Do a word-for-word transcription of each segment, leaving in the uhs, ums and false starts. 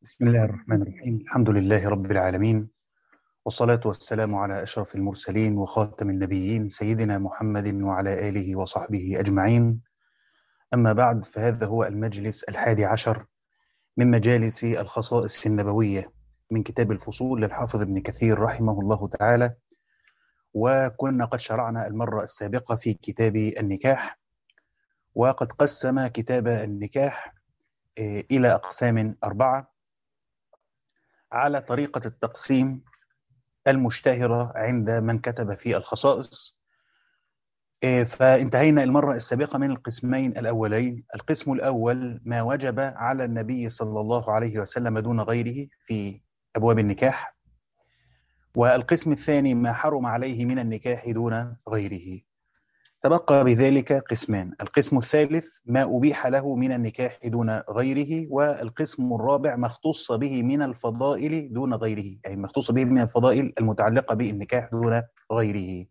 بسم الله الرحمن الرحيم. الحمد لله رب العالمين، والصلاة والسلام على أشرف المرسلين وخاتم النبيين سيدنا محمد وعلى آله وصحبه أجمعين. أما بعد، فهذا هو المجلس الحادي عشر من مجالس الخصائص النبوية من كتاب الفصول للحافظ ابن كثير رحمه الله تعالى. وكنا قد شرعنا المرة السابقة في كتاب النكاح، وقد قسم كتاب النكاح إلى أقسام أربعة على طريقة التقسيم المشتهرة عند من كتب في الخصائص. فانتهينا المرة السابقة من القسمين الأولين. القسم الأول ما وجب على النبي صلى الله عليه وسلم دون غيره في أبواب النكاح، والقسم الثاني ما حرم عليه من النكاح دون غيره. تبقى بذلك قسمان: القسم الثالث ما أبيح له من النكاح دون غيره، والقسم الرابع ما اختص به من الفضائل دون غيره، أي ما اختص به من الفضائل المتعلقة بالنكاح دون غيره.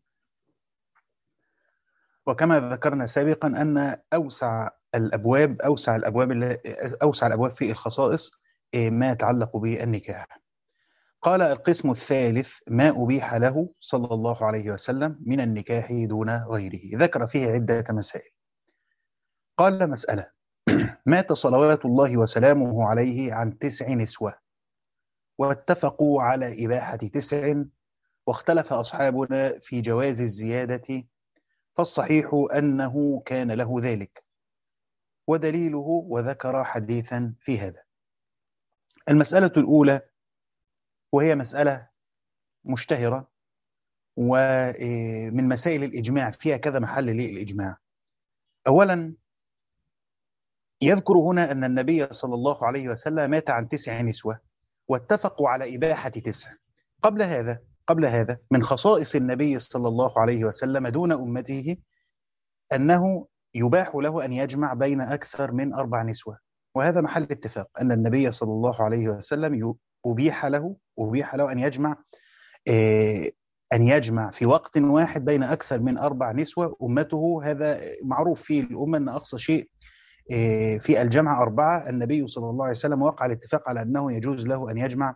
وكما ذكرنا سابقا أن أوسع الأبواب أوسع الأبواب أوسع الأبواب في الخصائص ما يتعلق بالنكاح. قال القسم الثالث ما أبيح له صلى الله عليه وسلم من النكاح دون غيره، ذكر فيه عدة مسائل. قال: مسألة: مات صلوات الله وسلامه عليه عن تسع نسوة، واتفقوا على إباحة تسع، واختلف أصحابنا في جواز الزيادة، فالصحيح أنه كان له ذلك، ودليله، وذكر حديثا في هذا. المسألة الأولى، وهي مسألة مشتهرة ومن مسائل الإجماع، فيها كذا محل للإجماع. أولا، يذكر هنا أن النبي صلى الله عليه وسلم مات عن تسع نسوة واتفقوا على إباحة تسع. قبل هذا قبل هذا من خصائص النبي صلى الله عليه وسلم دون أمته أنه يباح له أن يجمع بين أكثر من أربع نسوة، وهذا محل اتفاق أن النبي صلى الله عليه وسلم أبيح له أبيح له أن يجمع أن يجمع في وقت واحد بين أكثر من أربع نسوة. أمته هذا معروف في الأمة أن أقصى شيء في الجمع أربعة. النبي صلى الله عليه وسلم وقع الاتفاق على أنه يجوز له أن يجمع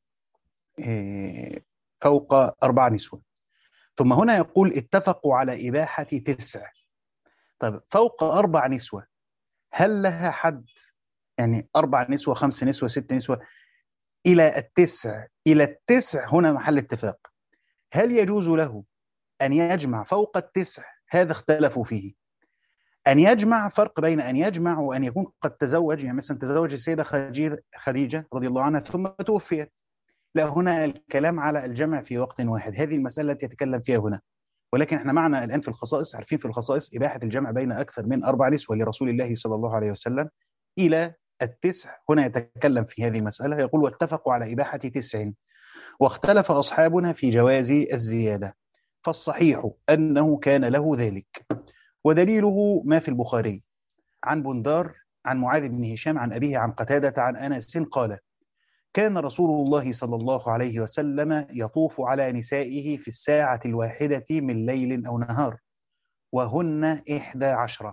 فوق أربع نسوة. ثم هنا يقول اتفقوا على إباحة تسع. طيب، فوق أربع نسوة هل لها حد؟ يعني أربع نسوة، خمس نسوة، ست نسوة، إلى التسع إلى التسع هنا محل اتفاق. هل يجوز له أن يجمع فوق التسع؟ هذا اختلفوا فيه. أن يجمع، فرق بين أن يجمع وأن يكون قد تزوج. يعني مثلا تزوج السيدة خديجة رضي الله عنها ثم توفيت، لا، هنا الكلام على الجمع في وقت واحد. هذه المسألة التي يتكلم فيها هنا. ولكن احنا معنا الآن في الخصائص، عارفين في الخصائص إباحة الجمع بين أكثر من أربع نسوة لرسول الله صلى الله عليه وسلم إلى التسع. هنا يتكلم في هذه المسألة، يقول: واتفقوا على إباحة تسع، واختلف أصحابنا في جواز الزيادة، فالصحيح أنه كان له ذلك، ودليله ما في البخاري عن بندار عن معاذ بن هشام عن أبيه عن قتادة عن أنس قال: كان رسول الله صلى الله عليه وسلم يطوف على نسائه في الساعة الواحدة من ليل أو نهار، وهن إحدى عشرة.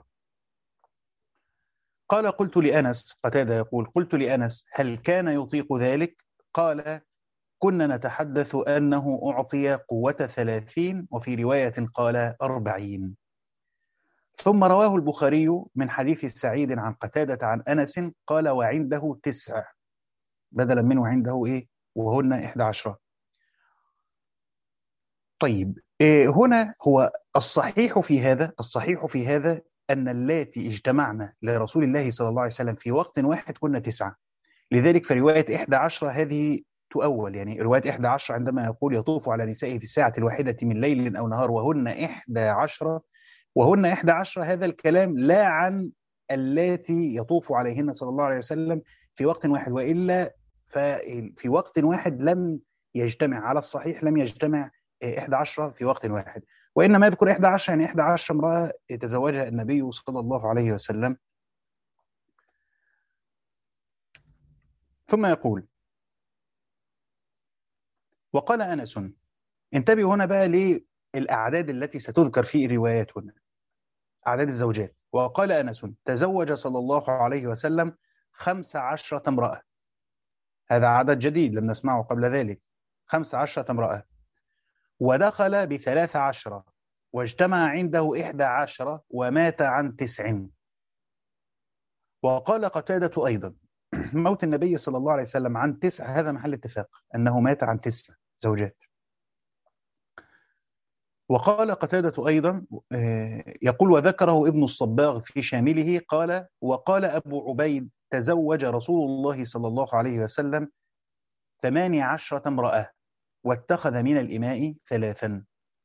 قال: قلت لأنس، قتادة يقول: قلت لأنس: هل كان يطيق ذلك؟ قال: كنا نتحدث أنه أعطي قوة ثلاثين، وفي رواية قال أربعين. ثم رواه البخاري من حديث سعيد عن قتادة عن أنس قال: وعنده تسع، بدلا منه عنده إيه؟ وهن إحدى عشرة. طيب، إيه هنا هو الصحيح في هذا الصحيح في هذا أن اللاتي اجتمعنا لرسول الله صلى الله عليه وسلم في وقت واحد كنا تسعة. لذلك فرواية إحدى عشرة هذه تؤول. يعني رواية إحدى عشرة عندما يقول يطوف على نسائه في الساعة الواحدة من ليل أو نهار وهن إحدى عشرة وهن إحدى عشرة، هذا الكلام لا عن اللاتي يطوف عليهن صلى الله عليه وسلم في وقت واحد، وإلا ففي وقت واحد لم يجتمع، على الصحيح لم يجتمع إحدى عشرة في وقت واحد، وإنما يذكر إحدى عشرة يعني إحدى عشرة امرأة يتزوجها النبي صلى الله عليه وسلم. ثم يقول: وقال أنس. انتبهوا هنا بقى للأعداد التي ستذكر في الروايات هنا، أعداد الزوجات. وقال أنس: تزوج صلى الله عليه وسلم خمس عشرة امرأة. هذا عدد جديد لم نسمعه قبل ذلك، خمس عشرة امرأة. ودخل بثلاث عشرة واجتمع عنده إحدى عشرة ومات عن تسع. وقال قتادة أيضا موت النبي صلى الله عليه وسلم عن تسع هذا محل اتفاق، أنه مات عن تسع زوجات. وقال قتادة أيضا يقول وذكره ابن الصباغ في شامله قال وقال أبو عبيد تزوج رسول الله صلى الله عليه وسلم ثماني عشرة امرأة واتخذ من الإماء ثلاثا.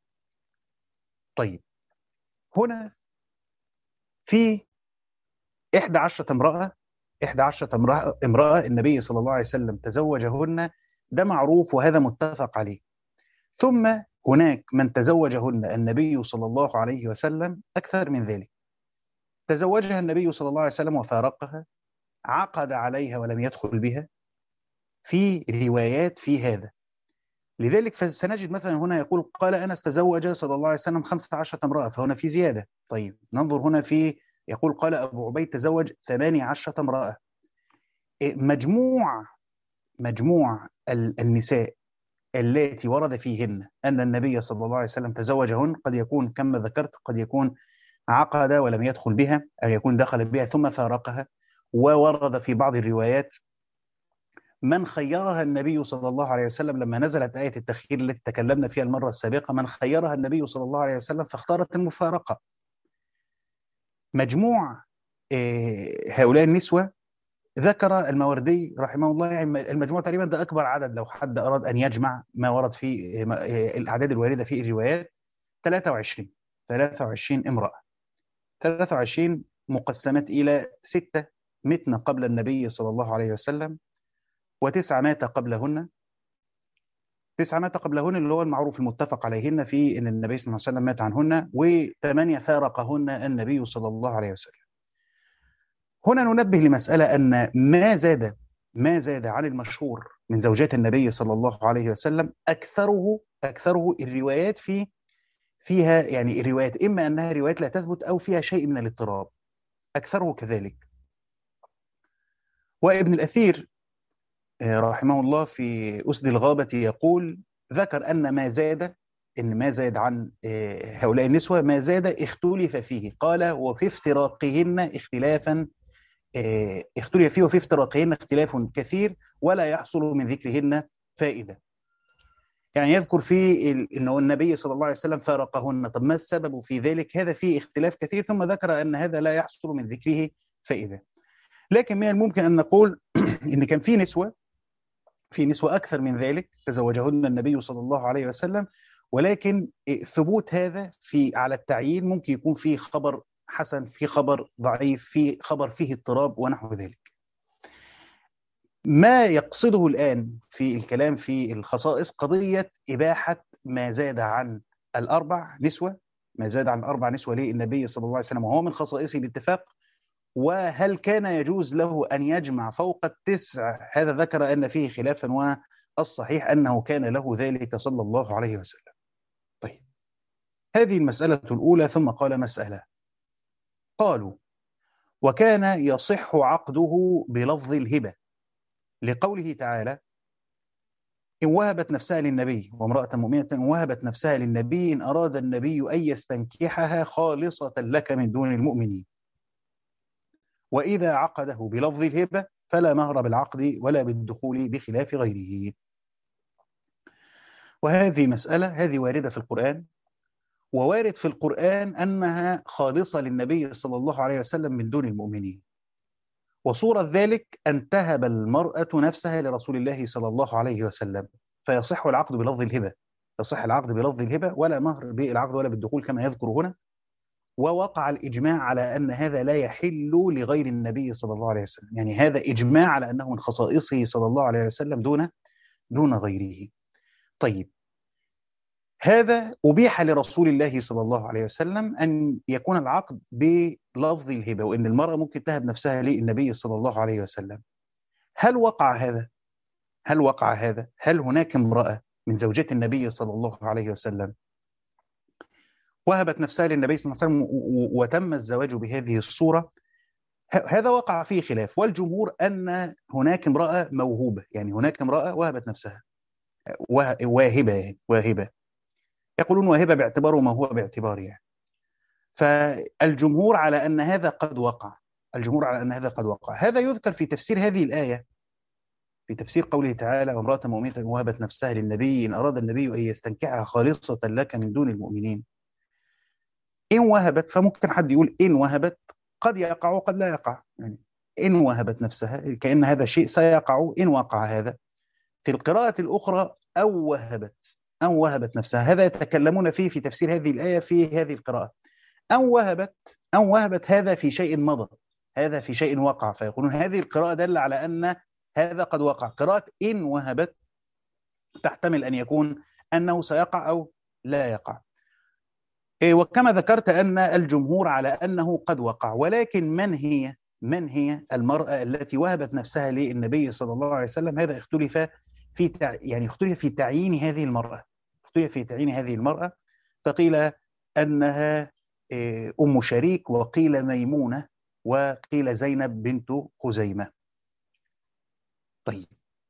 طيب هنا في إحدى عشرة امرأة إحدى عشرة امرأة, امرأة النبي صلى الله عليه وسلم تزوجهن، ده معروف وهذا متفق عليه. ثم هناك من تزوجهن النبي صلى الله عليه وسلم أكثر من ذلك، تزوجها النبي صلى الله عليه وسلم وفارقها، عقد عليها ولم يدخل بها، في روايات في هذا. لذلك فسنجد مثلا هنا يقول قال أنس تزوج صلى الله عليه وسلم خمسة عشرة امرأة، فهنا في زيادة. طيب ننظر هنا في يقول قال أبو عبيد تزوج ثماني عشرة امرأة. مجموع مجموع النساء التي ورد فيهن أن النبي صلى الله عليه وسلم تزوجهن قد يكون كما ذكرت، قد يكون عقد ولم يدخل بها، أو يكون دخل بها ثم فارقها. وورد في بعض الروايات من خيرها النبي صلى الله عليه وسلم لما نزلت آية التخيير التي تكلمنا فيها المرة السابقة، من خيرها النبي صلى الله عليه وسلم فاختارت المفارقة. مجموع هؤلاء النسوة ذكر الماوردي رحمه الله، يعني المجموع تقريبا ده أكبر عدد لو حد أراد أن يجمع ما ورد في الأعداد الواردة في الروايات، ثلاثة وعشرين ثلاثة وعشرين امرأة، ثلاثة وعشرين مقسمات إلى ستة متن قبل النبي صلى الله عليه وسلم، وتسعة مات قبلهن، تسعة مات قبلهن اللي هو المعروف المتفق عليهن في أن النبي صلى الله عليه وسلم مات عنهن، وثمانية فارقهن النبي صلى الله عليه وسلم. هنا ننبه لمسألة أن ما زاد ما زاد عن المشهور من زوجات النبي صلى الله عليه وسلم أكثره أكثره الروايات في فيها، يعني الروايات إما أنها روايات لا تثبت أو فيها شيء من الاضطراب، أكثره كذلك. وابن الأثير رحمه الله في أسد الغابة يقول ذكر أن ما زاد إن ما زاد عن هؤلاء النسوة ما زاد اختلف فيه، قال وفي افتراقهن اختلافا اختلف فيه وفي افتراقهن اختلاف كثير ولا يحصل من ذكرهن فائدة. يعني يذكر فيه أنه النبي صلى الله عليه وسلم فارقهن، طب ما السبب في ذلك؟ هذا فيه اختلاف كثير، ثم ذكر أن هذا لا يحصل من ذكره فائدة. لكن من الممكن أن نقول إن كان في نسوة في نسوة أكثر من ذلك تزوجهن النبي صلى الله عليه وسلم، ولكن ثبوت هذا في على التعيين ممكن يكون فيه خبر حسن، في خبر ضعيف، في خبر فيه اضطراب ونحو ذلك. ما يقصده الآن في الكلام في الخصائص قضية إباحة ما زاد عن الأربع نسوة، ما زاد عن الأربع نسوة للنبي صلى الله عليه وسلم وهو من خصائصه باتفاق، وهل كان يجوز له أن يجمع فوق التسع؟ هذا ذكر أن فيه خلافا، والصحيح أنه كان له ذلك صلى الله عليه وسلم. طيب هذه المسألة الأولى. ثم قال مسألة، قالوا وكان يصح عقده بلفظ الهبة لقوله تعالى إن وهبت نفسها للنبي، وامرأة مؤمنة إن وهبت نفسها للنبي إن أراد النبي أن يستنكحها خالصة لك من دون المؤمنين، وإذا عقده بلفظ الهبة فلا مهر بالعقد ولا بالدخول بخلاف غيره. وهذه مسألة هذه واردة في القرآن، ووارد في القرآن أنها خالصة للنبي صلى الله عليه وسلم من دون المؤمنين. وصورة ذلك أن تهب المرأة نفسها لرسول الله صلى الله عليه وسلم، فيصح العقد بلفظ الهبة، يصح العقد بلفظ الهبة ولا مهر بالعقد ولا بالدخول كما يذكر هنا. ووقع الإجماع على أن هذا لا يحل لغير النبي صلى الله عليه وسلم، يعني هذا إجماع على أنه من خصائصه صلى الله عليه وسلم دون دون غيره. طيب هذا أبيح لرسول الله صلى الله عليه وسلم أن يكون العقد بلفظ الهبة، وأن المرأة ممكن تهب نفسها للنبي صلى الله عليه وسلم. هل وقع هذا؟ هل وقع هذا؟ هل هناك امرأة من زوجات النبي صلى الله عليه وسلم وهبت نفسها للنبي صلى الله عليه وسلم وتم الزواج بهذه الصورة؟ هذا وقع فيه خلاف، والجمهور أن هناك امرأة موهوبة، يعني هناك امرأة وهبت نفسها، واهبة يعني واهبة، يقولون واهبة باعتباره ما هو باعتبار يعني. فالجمهور على أن هذا قد وقع، الجمهور على أن هذا قد وقع. هذا يذكر في تفسير هذه الآية، في تفسير قوله تعالى: وامرأة مؤمنة وهبت نفسها للنبي إن أراد النبي أن يستنكحها خالصة لك من دون المؤمنين. إن وهبت، فممكن حد يقول إن وهبت، قد يقع وقد لا يقع، يعني إن وهبت نفسها كأن هذا شيء سيقع إن وقع هذا. في القراءة الأخرى أو وهبت، أو وهبت نفسها، هذا يتكلمون فيه في تفسير هذه الآية في هذه القراءة. أو وهبت، أو وهبت هذا في شيء مضى، هذا في شيء وقع، فيقولون هذه القراءة دل على أن هذا قد وقع. قراءة إن وهبت تحتمل أن يكون أنه سيقع أو لا يقع. وكما ذكرت أن الجمهور على أنه قد وقع. ولكن من هي من هي المرأة التي وهبت نفسها للنبي صلى الله عليه وسلم؟ هذا اختلف في تع... يعني اختلف في تعيين هذه المرأة، اختلف في تعيين هذه المرأة، فقيل أنها أم شريك، وقيل ميمونة، وقيل زينب بنت خزيمة. طيب،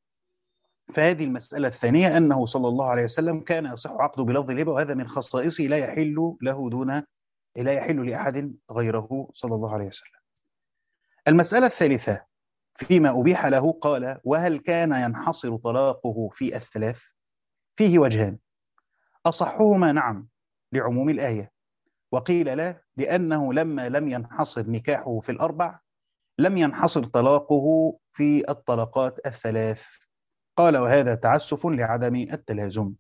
فهذه المسألة الثانية أنه صلى الله عليه وسلم كان يصح عقده بلفظ الهبة، وهذا من خصائصه لا يحل له دون لا يحل لأحد غيره صلى الله عليه وسلم. المسألة الثالثة فيما أبيح له، قال: وهل كان ينحصر طلاقه في الثلاث؟ فيه وجهان، أصحهما نعم لعموم الآية، وقيل لا، لأنه لما لم ينحصر نكاحه في الأربع لم ينحصر طلاقه في الطلقات الثلاث. قال: وهذا تعسف لعدم التلازم.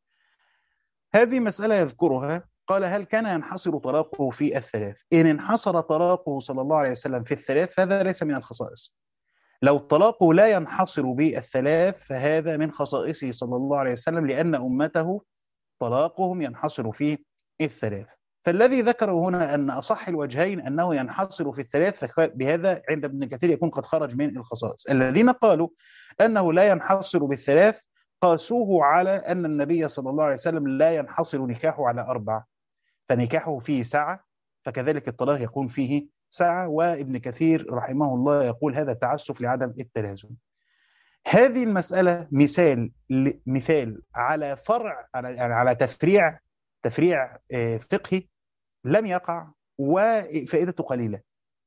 هذه مسألة يذكرها، قال: هل كان ينحصر طلاقه في الثلاث؟ إن انحصر طلاقه صلى الله عليه وسلم في الثلاث فهذا ليس من الخصائص. لو الطلاق لا ينحصر بالثلاث فهذا من خصائصه صلى الله عليه وسلم، لأن أمته طلاقهم ينحصر في الثلاث. فالذي ذكره هنا أن أصح الوجهين أنه ينحصر في الثلاث، بهذا عند ابن كثير يكون قد خرج من الخصائص. الذين قالوا أنه لا ينحصر بالثلاث قاسوه على أن النبي صلى الله عليه وسلم لا ينحصر نكاحه على أربع، فنكاحه فيه ساعة، فكذلك الطلاق يكون فيه ساعة. وابن كثير رحمه الله يقول هذا تعسف لعدم التلازم. هذه المسألة مثال مثال على فرع، على على تفريع تفريع فقهي لم يقع وفائدته قليلة.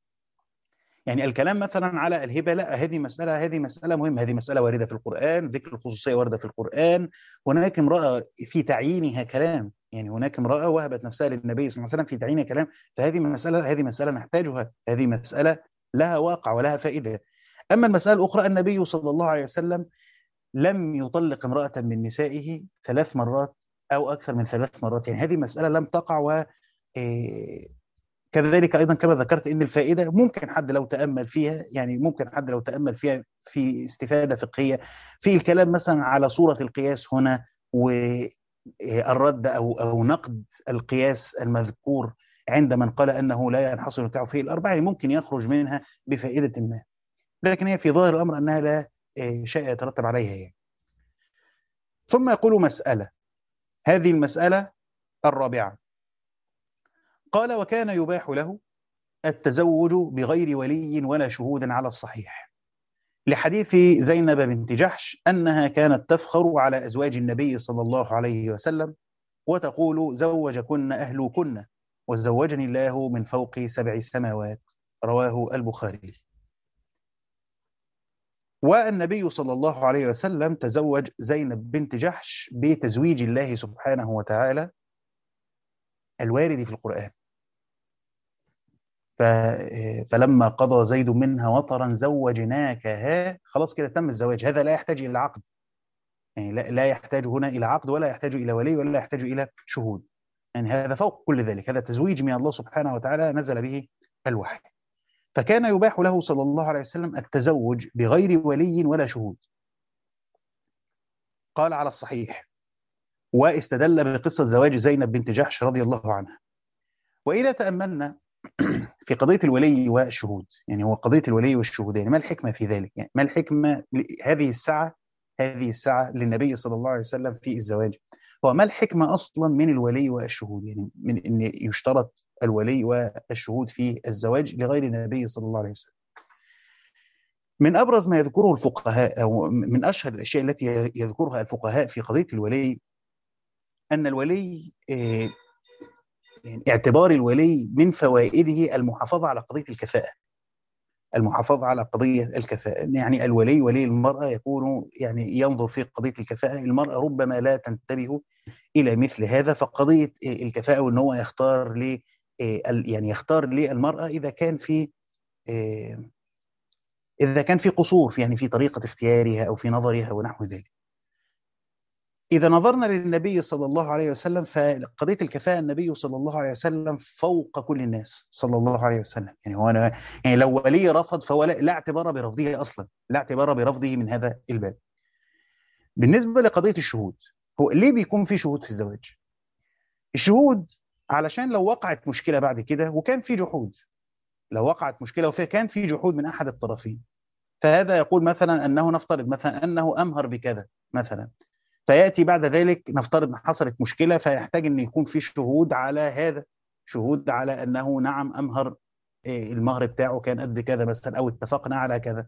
يعني الكلام مثلا على الهبة، لا، هذه مسألة هذه مسألة مهمة، هذه مسألة واردة في القرآن، ذكر الخصوصية واردة في القرآن. هناك امرأة في تعيينها كلام، يعني هناك امرأة وهبت نفسها للنبي صلى الله عليه وسلم في تعيينها كلام. فهذه مسألة هذه مسألة نحتاجها، هذه مسألة لها واقع ولها فائدة. أما المسألة الأخرى، النبي صلى الله عليه وسلم لم يطلق امرأة من نسائه ثلاث مرات أو أكثر من ثلاث مرات، يعني هذه مسألة لم تقع. و كذلك أيضا كما ذكرت إن الفائدة ممكن حد لو تأمل فيها، يعني ممكن حد لو تأمل فيها في استفادة فقهية في الكلام مثلا على صورة القياس هنا، والرد أو أو نقد القياس المذكور عند من قال أنه لا ينحصر نكاحه في الأربعة، يعني ممكن يخرج منها بفائدة ما، لكن هي في ظاهر الأمر أنها لا شيء يترتب عليها يعني. ثم يقول مسألة، هذه المسألة الرابعة، قال: وكان يباح له التزوج بغير ولي ولا شهود على الصحيح، لحديث زينب بنت جحش أنها كانت تفخر على أزواج النبي صلى الله عليه وسلم وتقول: زوجكن أهلكن وزوجني الله من فوق سبع سماوات، رواه البخاري. والنبي صلى الله عليه وسلم تزوج زينب بنت جحش بتزويج الله سبحانه وتعالى الوارد في القرآن. فلما قضى زيد منها وطرا زوجناكها، خلاص كده تم الزواج، هذا لا يحتاج إلى عقد، يعني لا يحتاج هنا إلى عقد ولا يحتاج إلى ولي ولا يحتاج إلى شهود، يعني هذا فوق كل ذلك، هذا تزويج من الله سبحانه وتعالى نزل به الوحي. فكان يباح له صلى الله عليه وسلم التزوج بغير ولي ولا شهود، قال على الصحيح، واستدل بقصة زواج زينب بنت جحش رضي الله عنها. وإذا تأملنا في قضية الولي والشهود، يعني هو قضية الولي والشهود، يعني ما الحكمة في ذلك؟ يعني ما الحكمة هذه الساعة هذه الساعة للنبي صلى الله عليه وسلم في الزواج؟ هو ما الحكمة أصلا من الولي والشهود؟ يعني من أن يشترط الولي والشهود في الزواج لغير النبي صلى الله عليه وسلم. من أبرز ما يذكره الفقهاء أو من أشهر الأشياء التي يذكرها الفقهاء في قضية الولي أن الولي يعني اعتبار الولي من فوائده المحافظة على قضية الكفاءة. المحافظة على قضية الكفاءة، يعني الولي ولي المرأة يكون يعني ينظر في قضية الكفاءة. المرأة ربما لا تنتبه إلى مثل هذا، فقضية الكفاءة وأن هو يختار ل يعني يختار للمرأة إذا كان في إذا كان في قصور يعني في طريقة اختيارها أو في نظرها ونحو ذلك. إذا نظرنا للنبي صلى الله عليه وسلم فقضية الكفاءة النبي صلى الله عليه وسلم فوق كل الناس صلى الله عليه وسلم. يعني هو أنا يعني لو ولي رفض فهو لا, لا اعتبار برفضه أصلا، لا اعتبار برفضه من هذا الباب. بالنسبة لقضية الشهود، هو ليه بيكون في شهود في الزواج؟ الشهود علشان لو وقعت مشكلة بعد كده وكان في جحود، لو وقعت مشكلة وكان في جحود من أحد الطرفين، فهذا يقول مثلا أنه نفترض مثلا أنه أمهر بكذا مثلا، فيأتي بعد ذلك نفترض أن حصلت مشكلة فيحتاج أن يكون في شهود على هذا، شهود على أنه نعم أمهر المهر بتاعه كان قد كذا مثلا أو اتفقنا على كذا.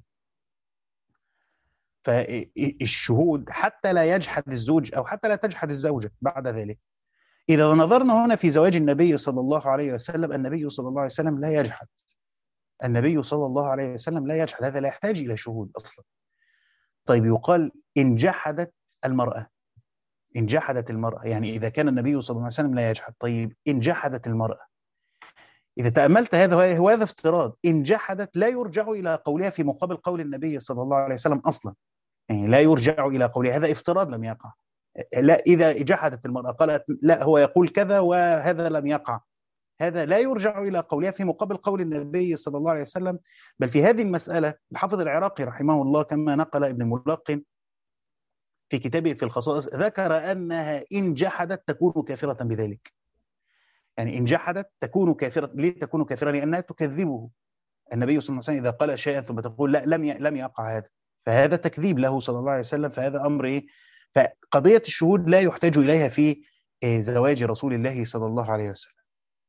فالشهود حتى لا يجحد الزوج أو حتى لا تجحد الزوجة بعد ذلك. إذا نظرنا هنا في زواج النبي صلى الله عليه وسلم، النبي صلى الله عليه وسلم لا يجحد، النبي صلى الله عليه وسلم لا يجحد، هذا لا يحتاج إلى شهود أصلا. طيب يقال إن جحدت المرأة، إن جحدت المرأة يعني إذا كان النبي صلى الله عليه وسلم لا يجحد، طيب إن جحدت المرأة، إذا تأملت هذا هو هذا افتراض، إن جحدت لا يرجع إلى قولها في مقابل قول النبي صلى الله عليه وسلم أصلا، يعني لا يرجع إلى قولها، هذا افتراض لم يقع. لا إذا جحدت المرأة قالت لا هو يقول كذا وهذا لم يقع، هذا لا يرجع إلى قولها في مقابل قول النبي صلى الله عليه وسلم. بل في هذه المسألة الحافظ العراقي رحمه الله كما نقل ابن الملقن في كتابه في الخصائص ذكر أنها إن جحدت تكون كافرة بذلك. يعني إن جحدت تكون كافرة، ليه تكون كافرة؟ لأنها تكذبه. النبي صلى الله عليه وسلم إذا قال شيئا ثم تقول لا لم لم يقع هذا، فهذا تكذيب له صلى الله عليه وسلم، فهذا أمر إيه؟ فقضية الشهود لا يحتاج إليها في زواج رسول الله صلى الله عليه وسلم.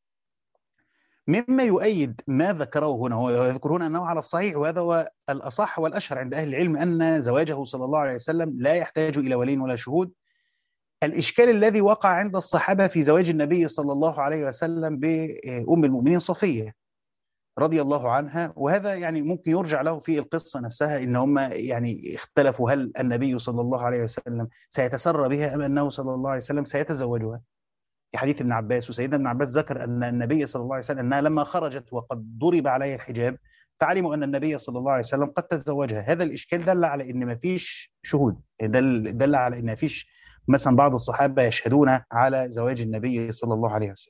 مما يؤيد ما ذكره هنا، هو يذكر هنا أنه على الصحيح وهذا هو الأصح والأشهر عند أهل العلم أن زواجه صلى الله عليه وسلم لا يحتاج إلى ولي ولا شهود. الإشكال الذي وقع عند الصحابة في زواج النبي صلى الله عليه وسلم بأم المؤمنين صفية رضي الله عنها، وهذا يعني ممكن يرجع له في القصة نفسها، إن هم يعني اختلفوا هل النبي صلى الله عليه وسلم سيتسرى بها أم أنه صلى الله عليه وسلم سيتزوجها. في حديث ابن عباس، وسيدنا ابن عباس ذكر أن النبي صلى الله عليه وسلم أنها لما خرجت وقد ضرب عليها الحجاب فعلموا أن النبي صلى الله عليه وسلم قد تزوجها. هذا الإشكال دل على أن ما فيش شهود، دل, دل على أن ما فيش مثلا بعض الصحابة يشهدون على زواج النبي صلى الله عليه وسلم.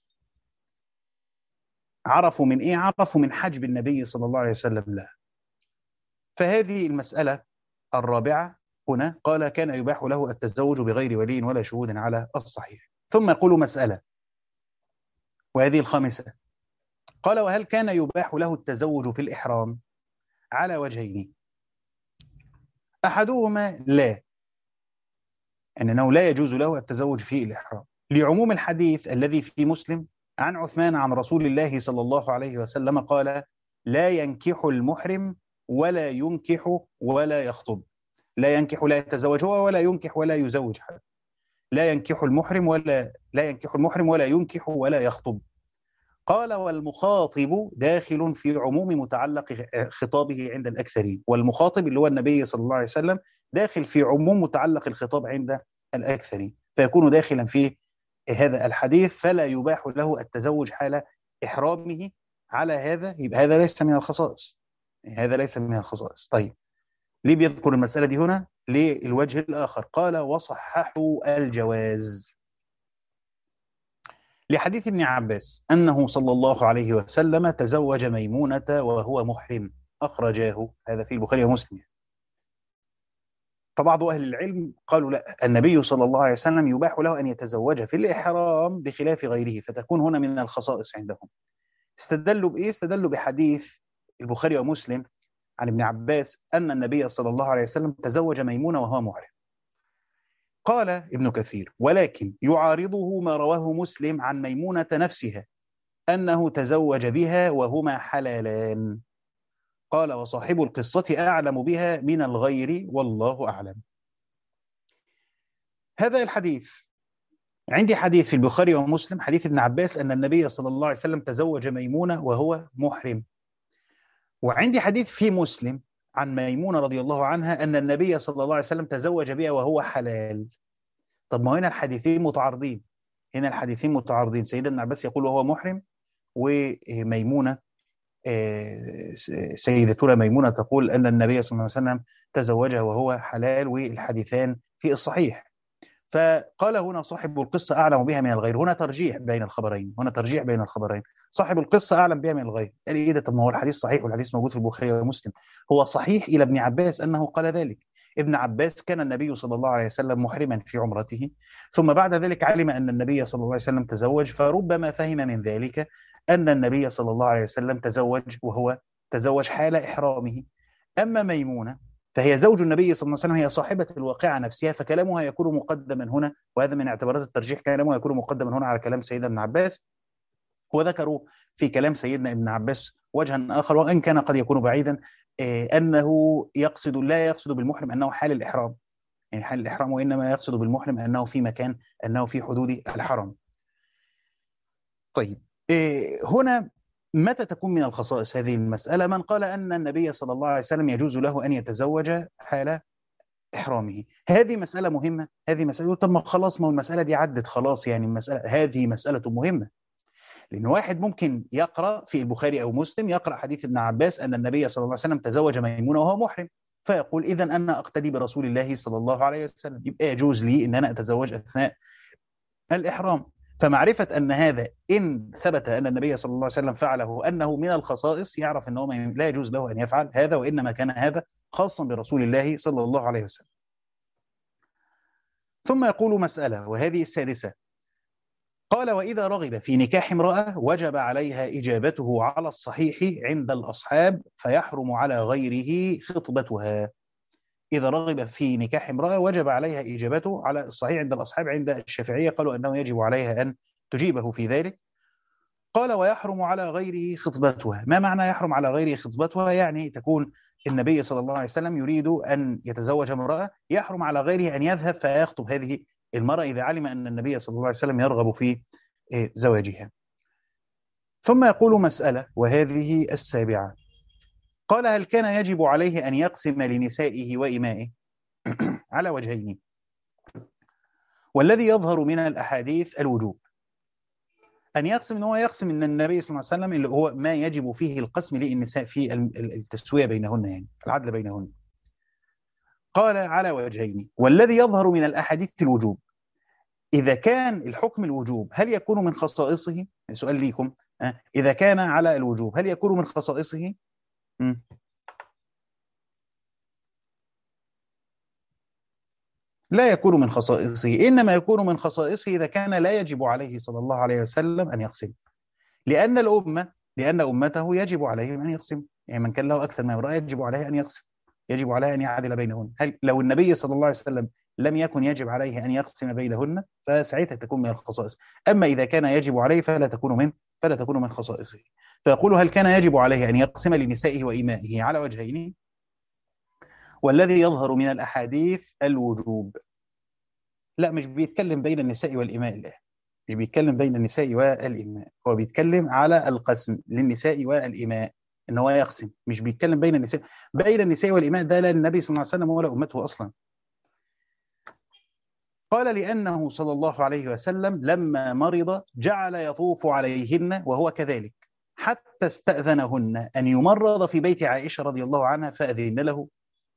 عرفوا من إيه؟ عرفوا من حجب النبي صلى الله عليه وسلم له. فهذه المسألة الرابعة هنا قال كان يباح له التزوج بغير ولي ولا شهود على الصحيح. ثم يقول مسألة وهذه الخامسة، قال وهل كان يباح له التزوج في الإحرام؟ على وجهين، أحدهما لا، أنه لا يجوز له التزوج في الإحرام لعموم الحديث الذي في مسلم عن عثمان عن رسول الله صلى الله عليه وسلم قال لا ينكح المحرم ولا ينكح ولا يخطب، لا ينكح لا يتزوج هو ولا ينكح ولا يزوج حد، لا ينكح المحرم ولا لا ينكح المحرم ولا ينكح ولا يخطب. قال والمخاطب داخل في عموم متعلق خطابه عند الأكثرين، والمخاطب اللي هو النبي صلى الله عليه وسلم داخل في عموم متعلق الخطاب عند الأكثرين، فيكون داخلا في هذا الحديث فلا يباح له التزوج حال إحرامه. على هذا يبقى هذا ليس من الخصائص، هذا ليس من الخصائص. طيب ليه بيذكر المسألة دي هنا؟ للوجه الآخر قال وصححوا الجواز لحديث ابن عباس أنه صلى الله عليه وسلم تزوج ميمونة وهو محرم، أخرجاه هذا في البخاري ومسلم. فبعض أهل العلم قالوا لا، النبي صلى الله عليه وسلم يباح له أن يتزوج في الإحرام بخلاف غيره، فتكون هنا من الخصائص عندهم. استدلوا بإيه؟ استدلوا بحديث البخاري ومسلم عن ابن عباس أن النبي صلى الله عليه وسلم تزوج ميمونة وهو محرم. قال ابن كثير ولكن يعارضه ما رواه مسلم عن ميمونة نفسها أنه تزوج بها وهما حلالان. قال وصاحب القصة أعلم بها من الغير والله أعلم. هذا الحديث عندي حديث في البخاري ومسلم، حديث ابن عباس أن النبي صلى الله عليه وسلم تزوج ميمونة وهو محرم. وعندي حديث في مسلم عن ميمونة رضي الله عنها أن النبي صلى الله عليه وسلم تزوج بها وهو حلال. طب ما هنا الحديثين متعارضين، هنا الحديثين متعارضين. سيدنا ابن عباس يقول وهو محرم، وميمونة سيدتنا ميمونة تقول أن النبي صلى الله عليه وسلم تزوجها وهو حلال، والحديثان في الصحيح. فقال هنا صاحب القصة أعلم بها من الغير. هنا ترجيح بين الخبرين، هنا ترجيح بين الخبرين. صاحب القصة أعلم بها من الغير. قال إيه ده؟ طب ما هو الحديث صحيح، والحديث موجود في البخاري ومسلم. هو صحيح إلى ابن عباس أنه قال ذلك. ابن عباس كان النبي صلى الله عليه وسلم محرما في عمرته، ثم بعد ذلك علم أن النبي صلى الله عليه وسلم تزوج، فربما فهم من ذلك أن النبي صلى الله عليه وسلم تزوج وهو تزوج حال إحرامه. أما ميمونة فهي زوج النبي صلى الله عليه وسلم، هي صاحبة الواقعة نفسها، فكلامها يكون مقدما هنا، وهذا من اعتبارات الترجيح، كلامها يكون مقدما هنا على كلام سيدنا ابن عباس. وذكروا في كلام سيدنا ابن عباس وجها آخر، وإن كان قد يكون بعيدا، أنه يقصد لا يقصد بالمحرم أنه حال الإحرام، يعني حال الإحرام، وإنما يقصد بالمحرم أنه في مكان، أنه في حدود الحرم. طيب هنا متى تكون من الخصائص هذه المسألة؟ من قال أن النبي صلى الله عليه وسلم يجوز له أن يتزوج حال إحرامه. هذه مسألة مهمة، هذه مسألة. طب ما خلاص، ما هو المسألة دي عدت خلاص، يعني المسألة هذه مسألة مهمة. لأن واحد ممكن يقرأ في البخاري أو مسلم، يقرأ حديث ابن عباس أن النبي صلى الله عليه وسلم تزوج ميمونة وهو محرم، فيقول إذا أنا أقتدي برسول الله صلى الله عليه وسلم، يبقى يجوز لي أن أنا أتزوج أثناء الإحرام. فمعرفة أن هذا إن ثبت أن النبي صلى الله عليه وسلم فعله أنه من الخصائص، يعرف أنه لا يجوز له أن يفعل هذا، وإنما كان هذا خاصا برسول الله صلى الله عليه وسلم. ثم يقول مسألة، وهذه السادسة. قال وإذا رغب في نكاح امرأة وجب عليها إجابته على الصحيح عند الأصحاب، فيحرم على غيره خطبتها. إذا رغب في نكاح امرأة وجب عليها إجابته على الصحيح عند الأصحاب. عند الشافعية قالوا أنه يجب عليها أن تجيبه في ذلك. قال ويحرم على غيره خطبتها. ما معنى يحرم على غيره خطبتها؟ يعني تكون النبي صلى الله عليه وسلم يريد أن يتزوج امرأة، يحرم على غيره أن يذهب فيخطب هذه المرأة إذا علم أن النبي صلى الله عليه وسلم يرغب في زواجها. ثم يقول مسألة، وهذه السابعة. قال هل كان يجب عليه أن يقسم لنسائه وإمائه؟ على وجهين، والذي يظهر من الأحاديث الوجوب أن يقسم، أنه يقسم أن النبي صلى الله عليه وسلم اللي هو ما يجب فيه القسم للنساء في التسوية بينهن، يعني العدل بينهن. قال على وجهين، والذي يظهر من الأحاديث الوجوب. إذا كان الحكم الوجوب هل يكون من خصائصه؟ سؤال ليكم، إذا كان على الوجوب هل يكون من خصائصه؟ م. لا يكون من خصائصه، إنما يكون من خصائصه إذا كان لا يجب عليه صلى الله عليه وسلم أن يقسم، لأن الأمة لأن أمته يجب عليهم أن يقسم. يعني من كان له أكثر من امرأة يجب عليه أن يقسم، يجب عليه أن يعدل بينهن. هل لو النبي صلى الله عليه وسلم لم يكن يجب عليه أن يقسم بينهن فساعتها تكون من الخصائص. أما إذا كان يجب عليه فلا تكون من فلا تكون من خصائصه. فيقول هل كان يجب عليه أن يقسم لنسائه وإمائه؟ على وجهين، والذي يظهر من الأحاديث الوجوب. لا، مش بيتكلم بين النساء والإماء، الله مش بيتكلم بين النساء والإماء، هو بيتكلم على القسم للنساء والإماء، إن هو يقسم، مش بيتكلم بين النساء بين النساء والإماء. ده لا النبي صلى الله عليه وسلم ولا أمته أصلا. قال لأنه صلى الله عليه وسلم لما مرض جعل يطوف عليهن وهو كذلك، حتى استأذنهن أن يمرض في بيت عائشة رضي الله عنها فأذن له.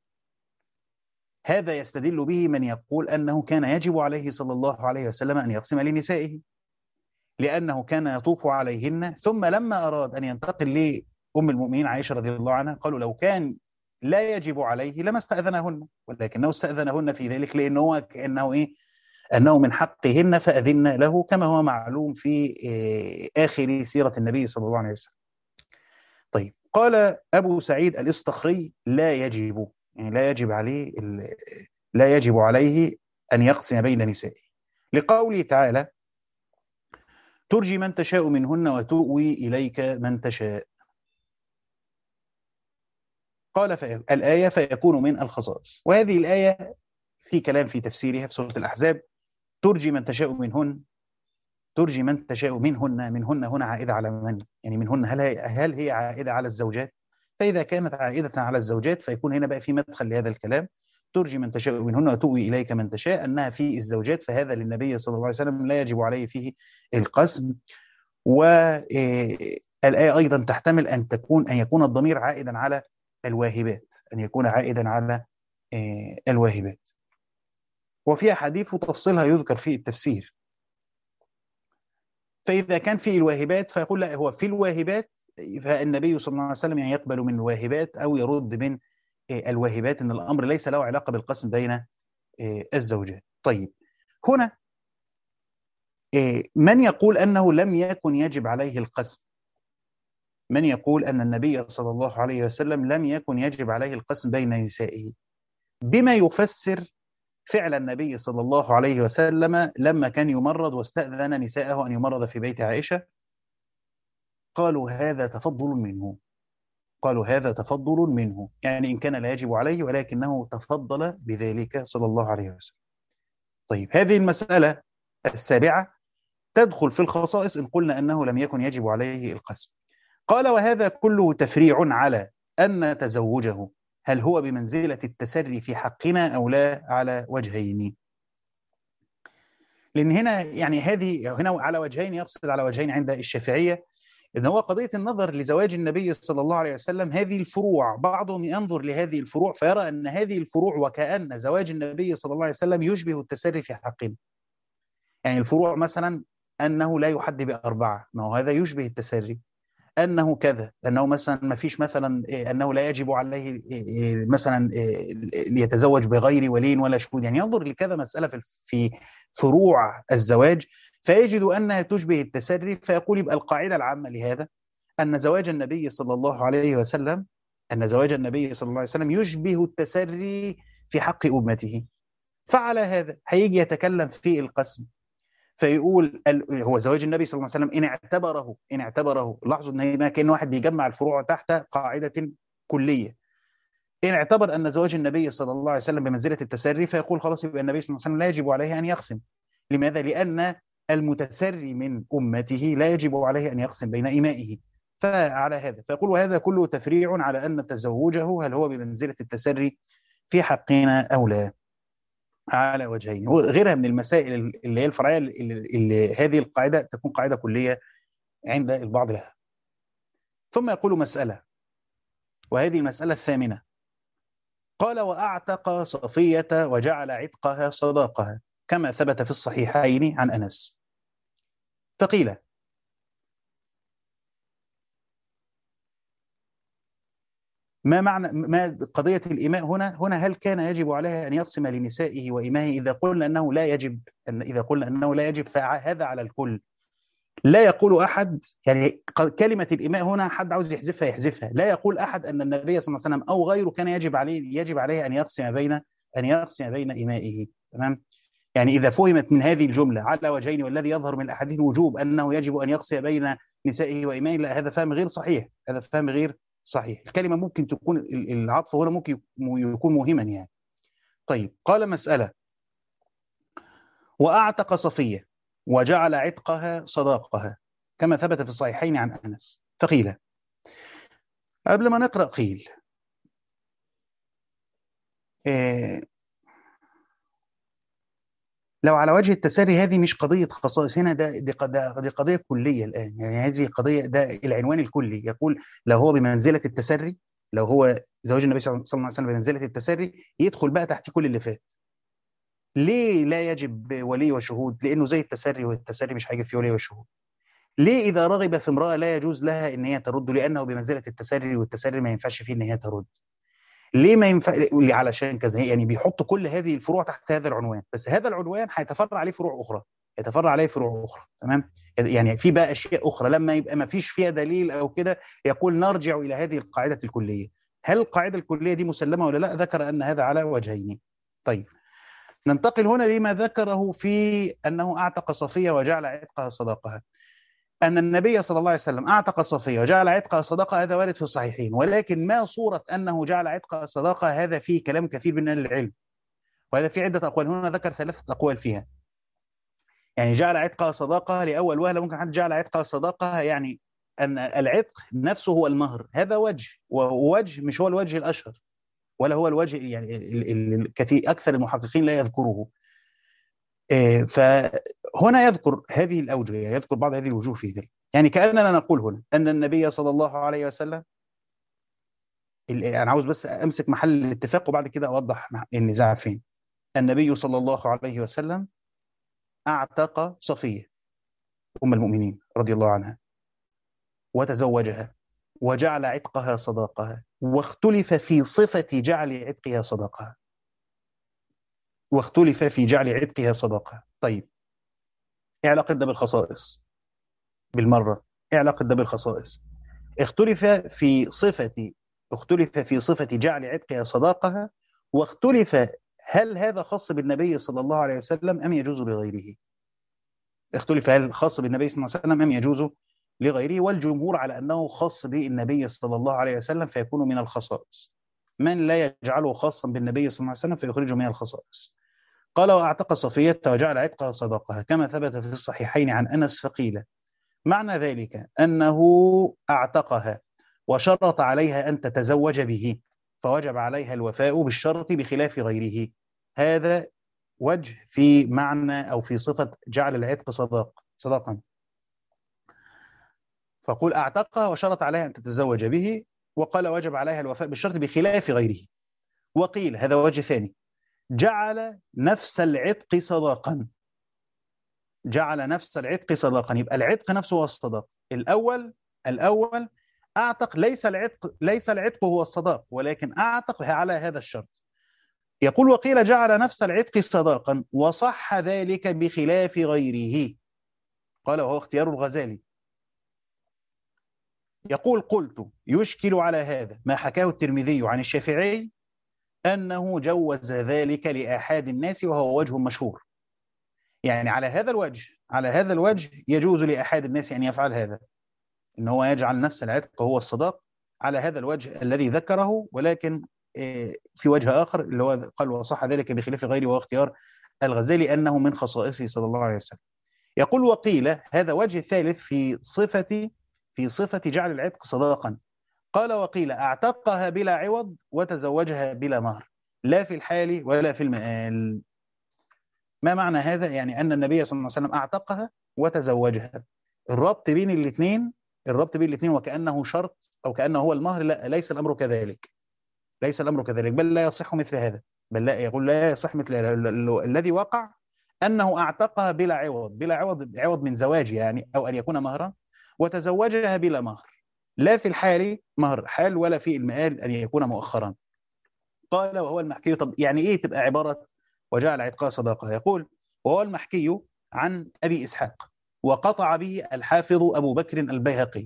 هذا يستدل به من يقول أنه كان يجب عليه صلى الله عليه وسلم أن يقسم لنسائه، لأنه كان يطوف عليهن. ثم لما أراد أن ينتقل لأم المؤمنين عائشة رضي الله عنها قالوا لو كان لا يجب عليه لما استأذنهن، ولكنه استأذنهن في ذلك لأنه كأنه إيه أنه من حقهن فأذن له، كما هو معلوم في آخر سيرة النبي صلى الله عليه وسلم. طيب، قال أبو سعيد الإسطخري لا يجب، يعني لا يجب عليه لا يجب عليه أن يقسم بين نسائه، لقوله تعالى ترجي من تشاء منهن وتؤوي إليك من تشاء. قال الآية فيكون من الخصائص. وهذه الآية في كلام في تفسيرها في سورة الأحزاب. ترجي من تشاء منهن، ترجي من تشاء منهن، منهن هنا عائدة على من؟ يعني منهن هل هي, هل هي عائدة على الزوجات؟ فإذا كانت عائدة على الزوجات فيكون هنا بقى في مدخل لهذا الكلام. ترجي من تشاء منهن وتؤوي إليك من تشاء، أنها في الزوجات، فهذا للنبي صلى الله عليه وسلم لا يجب عليه فيه القسم. والآية أيضا تحتمل أن تكون أن يكون الضمير عائدا على الواهبات، أن يكون عائدا على الواهبات. وفي أحاديث وتفصيلها يذكر في التفسير. فإذا كان في الواهبات فيقول لا، هو في الواهبات، فالنبي صلى الله عليه وسلم يعني يقبل من الواهبات أو يرد من الواهبات، أن الأمر ليس له علاقة بالقسم بين الزوجات. طيب، هنا من يقول أنه لم يكن يجب عليه القسم؟ من يقول أن النبي صلى الله عليه وسلم لم يكن يجب عليه القسم بين نسائه، بما يفسر فعل النبي صلى الله عليه وسلم لما كان يمرض واستأذن نساءه أن يمرض في بيت عائشة. قالوا هذا تفضل منه، قالوا هذا تفضل منه، يعني إن كان لا يجب عليه ولكنه تفضل بذلك صلى الله عليه وسلم. طيب، هذه المسألة السابعة تدخل في الخصائص إن قلنا أنه لم يكن يجب عليه القسم. قال وهذا كله تفريع على أن تزوجه هل هو بمنزلة التسري في حقنا أو لا، على وجهين. لأن هنا يعني هذه هنا على وجهين، يقصد على وجهين عند الشافعية، إن هو قضية النظر لزواج النبي صلى الله عليه وسلم هذه الفروع، بعضهم ينظر لهذه الفروع فيرى أن هذه الفروع وكأن زواج النبي صلى الله عليه وسلم يشبه التسري في حقنا. يعني الفروع مثلا أنه لا يحد بأربعة، ما هو هذا يشبه التسري. أنه كذا، أنه مثلا ما فيش مثلا أنه لا يجب عليه مثلا ليتزوج بغير ولي ولا شهود، يعني ينظر لكذا مسألة في فروع الزواج فيجد أنها تشبه التسري، فيقول يبقى القاعدة العامة لهذا أن زواج النبي صلى الله عليه وسلم أن زواج النبي صلى الله عليه وسلم يشبه التسري في حق أمته. فعلى هذا هيجي يتكلم في القسم فيقول هو زواج النبي صلى الله عليه وسلم إن اعتبره إن اعتبره لاحظوا إن هنا كأن واحد بيجمع الفروع تحت قاعدة كلية. إن اعتبر أن زواج النبي صلى الله عليه وسلم بمنزلة التسري فيقول خلاص يبقى النبي صلى الله عليه وسلم لا يجب عليه أن يقسم. لماذا؟ لأن المتسري من أمته لا يجب عليه أن يقسم بين إمائه. فعلى هذا فيقول وهذا كله تفريع على أن تزوجه هل هو بمنزلة التسري في حقنا أو لا، على وجهين. وغيرها من المسائل اللي هي الفرعية اللي, اللي هذه القاعدة تكون قاعدة كلية عند البعض لها. ثم يقول مسألة، وهذه المسألة الثامنة. قال وأعتق صفية وجعل عتقها صداقها كما ثبت في الصحيحين عن أنس. فقيل ما معنى ما قضية الإماء هنا؟ هنا هل كان يجب عليها أن يقسم لنسائه وإمائه؟ إذا قلنا أنه لا يجب أن إذا قلنا أنه لا يجب فهذا على الكل. لا يقول أحد، يعني كلمة الإماء هنا حد عاوز يحذفها يحذفها، لا يقول أحد أن النبي صلى الله عليه وسلم أو غيره كان يجب عليه يجب عليه أن يقسم بين أن يقسم بين إمائه. تمام؟ يعني إذا فهمت من هذه الجملة على وجهين والذي يظهر من الأحاديث الوجوب أنه يجب أن يقسم بين نسائه وإمائه، لا، هذا فهم غير صحيح، هذا فهم غير صحيح. الكلمة ممكن تكون العطف هنا ممكن يكون موهما يعني. طيب، قال مسألة وأعتق صفية وجعل عتقها صداقها كما ثبت في الصحيحين عن أنس. فقيل قبل ما نقرأ قيل إيه لو على وجه التسري هذه مش قضية خصائص هنا، ده دي, دي قضية كلية الآن، يعني هذه قضية، ده العنوان الكلي يقول لو هو بمنزلة التسري، لو هو زواج النبي صلى الله عليه وسلم بمنزلة التسري يدخل بقى تحت كل اللي فات. ليه لا يجب ولي وشهود؟ لأنه زي التسري، والتسري مش هيجب فيه ولي وشهود. ليه إذا رغب في امرأة لا يجوز لها إن هي ترد؟ لأنه بمنزلة التسري، والتسري ما ينفعش فيه إن هي ترد. ليه ما ينفع؟ علشان كذا، يعني بيحط كل هذه الفروع تحت هذا العنوان، بس هذا العنوان هيتفرع عليه فروع أخرى، يتفرع عليه فروع أخرى. تمام؟ يعني في بقى أشياء أخرى لما يبقى ما فيش فيها دليل أو كده يقول نرجع إلى هذه القاعدة الكلية. هل القاعدة الكلية دي مسلمة ولا لا؟ ذكر أن هذا على وجهين. طيب، ننتقل هنا لما ذكره في أنه أعتق صفية وجعل عتقها صداقها. أن النبي صلى الله عليه وسلم أعتق صفية وجعل عتقها صدقة، هذا وارد في الصحيحين، ولكن ما صورة أنه جعل عتقها صدقة هذا فيه كلام كثير من أهل العلم، وهذا في عدة أقوال. هنا ذكر ثلاثة أقوال فيها. يعني جعل عتقها صدقة لأول وهلة، ممكن حد جعل عتقها صدقة يعني أن العتق نفسه هو المهر، هذا وجه، ووجه مش هو الوجه الأشهر ولا هو الوجه يعني الكثير، أكثر المحققين لا يذكره. فهنا يذكر هذه الأوجه، يذكر بعض هذه الوجوه في ذلك. يعني كأننا نقول هنا أن النبي صلى الله عليه وسلم، أنا عاوز بس أمسك محل الاتفاق وبعد كده أوضح النزاع فين. النبي صلى الله عليه وسلم أعتق صفية أم المؤمنين رضي الله عنها وتزوجها وجعل عتقها صداقها، واختلف في صفة جعل عتقها صداقها واختلف في جعل عتقها صداقها طيب، ايه علاقة ده بالخصائص؟ بالمرة، ايه علاقة ده بالخصائص؟ اختلف في صفة اختلف في صفة جعل عتقها صداقها، واختلف هل هذا خاص بالنبي صلى الله عليه وسلم أم يجوز لغيره. اختلف هل خاص بالنبي صلى الله عليه وسلم أم يجوز لغيره، والجمهور على أنه خاص بالنبي صلى الله عليه وسلم فيكون من الخصائص. من لا يجعله خاصا بالنبي صلى الله عليه وسلم فيخرجه من الخصائص. قال وأعتق صفية وجعل عتقها صداقها كما ثبت في الصحيحين عن أنس، فقيل معنى ذلك أنه أعتقها وشرط عليها أن تتزوج به، فوجب عليها الوفاء بالشرط بخلاف غيره. هذا وجه في معنى أو في صفة جعل العتق صداق صداقا. فقول أعتقها وشرط عليها أن تتزوج به، وقال وجب عليها الوفاء بالشرط بخلاف غيره. وقيل هذا وجه ثاني، جعل نفس العتق صداقا جعل نفس العتق صداقا يبقى العتق نفسه هو الصداق. الأول الأول أعتق، ليس العتق ليس العتق هو الصداق، ولكن أعتق على هذا الشرط. يقول وقيل جعل نفس العتق صداقا وصح ذلك بخلاف غيره. قال وهو اختيار الغزالي. يقول قلت يشكل على هذا ما حكاه الترمذي عن الشافعي أنه جوز ذلك لآحاد الناس، وهو وجه مشهور. يعني على هذا الوجه على هذا الوجه يجوز لآحاد الناس أن يفعل هذا، إن هو يجعل نفس العتق هو الصداق على هذا الوجه الذي ذكره. ولكن في وجه آخر اللي هو قال وصح ذلك بخلاف غيره، وهو اختيار الغزالي أنه من خصائصه صلى الله عليه وسلم. يقول وقيل هذا وجه الثالث في صفة في صفة جعل العتق صداقا. قال وقيل اعتقها بلا عوض وتزوجها بلا مهر، لا في الحال ولا في المآل. ما معنى هذا؟ يعني أن النبي صلى الله عليه وسلم اعتقها وتزوجها. الربط بين الاثنين الربط بين الاثنين وكأنه شرط أو كأنه هو المهر، لا، ليس الأمر كذلك ليس الأمر كذلك بل لا يصح مثل هذا بل لا يقول لا يصح مثل هذا. الذي وقع أنه اعتقها بلا عوض بلا عوض عوض من زواج يعني، أو أن يكون مهرا، وتزوجها بلا مهر، لا في الحال مهر حال ولا في المآل أن يكون مؤخرا. قال وهو المحكي. طب يعني إيه تبقى عبارة وجعل عتقها صداقة؟ يقول وهو المحكي عن أبي إسحاق، وقطع به الحافظ أبو بكر البيهقي،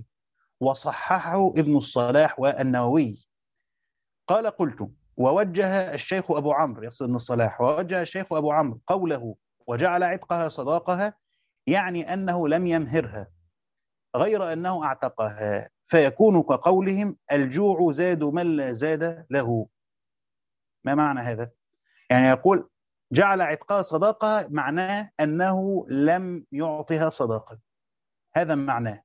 وصححه ابن الصلاح والنووي. قال قلت ووجه الشيخ أبو عمرو، يقصد ابن الصلاح، ووجه الشيخ أبو عمرو قوله وجعل عتقها صداقها يعني أنه لم يمهرها غير أنه اعتقها، فيكون كقولهم الجوع زاد من لا زاد له. ما معنى هذا؟ يعني يقول جعل عتقها صداقة معناه أنه لم يعطها صداقة. هذا معناه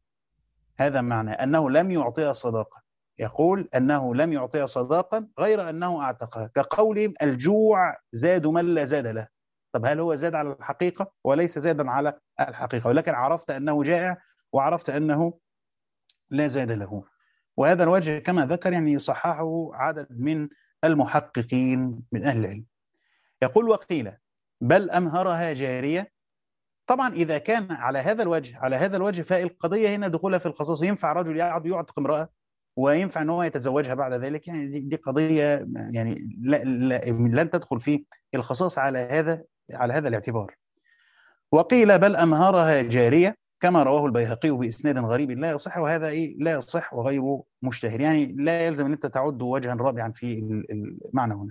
هذا معناه أنه لم يعطيها صداقة. يقول أنه لم يعطيها صداقا غير أنه اعتقها، كقولهم الجوع زاد من لا زاد له. طب هل هو زاد على الحقيقة؟ وليس زادا على الحقيقة، ولكن عرفت أنه جائع وعرفت أنه لا زاد له. وهذا الوجه كما ذكر يعني يصححه عدد من المحققين من أهل العلم. يقول وقيل بل أمهرها جارية. طبعا إذا كان على هذا الوجه على هذا الوجه فالقضية هنا دخولها في الخصوص. ينفع رجل يقعد يعتق امرأة وينفع أنه يتزوجها بعد ذلك، يعني دي, دي قضية يعني لا لا لن تدخل في الخصوص على هذا على هذا الاعتبار. وقيل بل أمهرها جارية كما رواه البيهقي بإسناد غريب لا يصح، وهذا إيه لا يصح وغيره مشتهر، يعني لا يلزم أن أنت تعد وجها رابعا في المعنى هنا.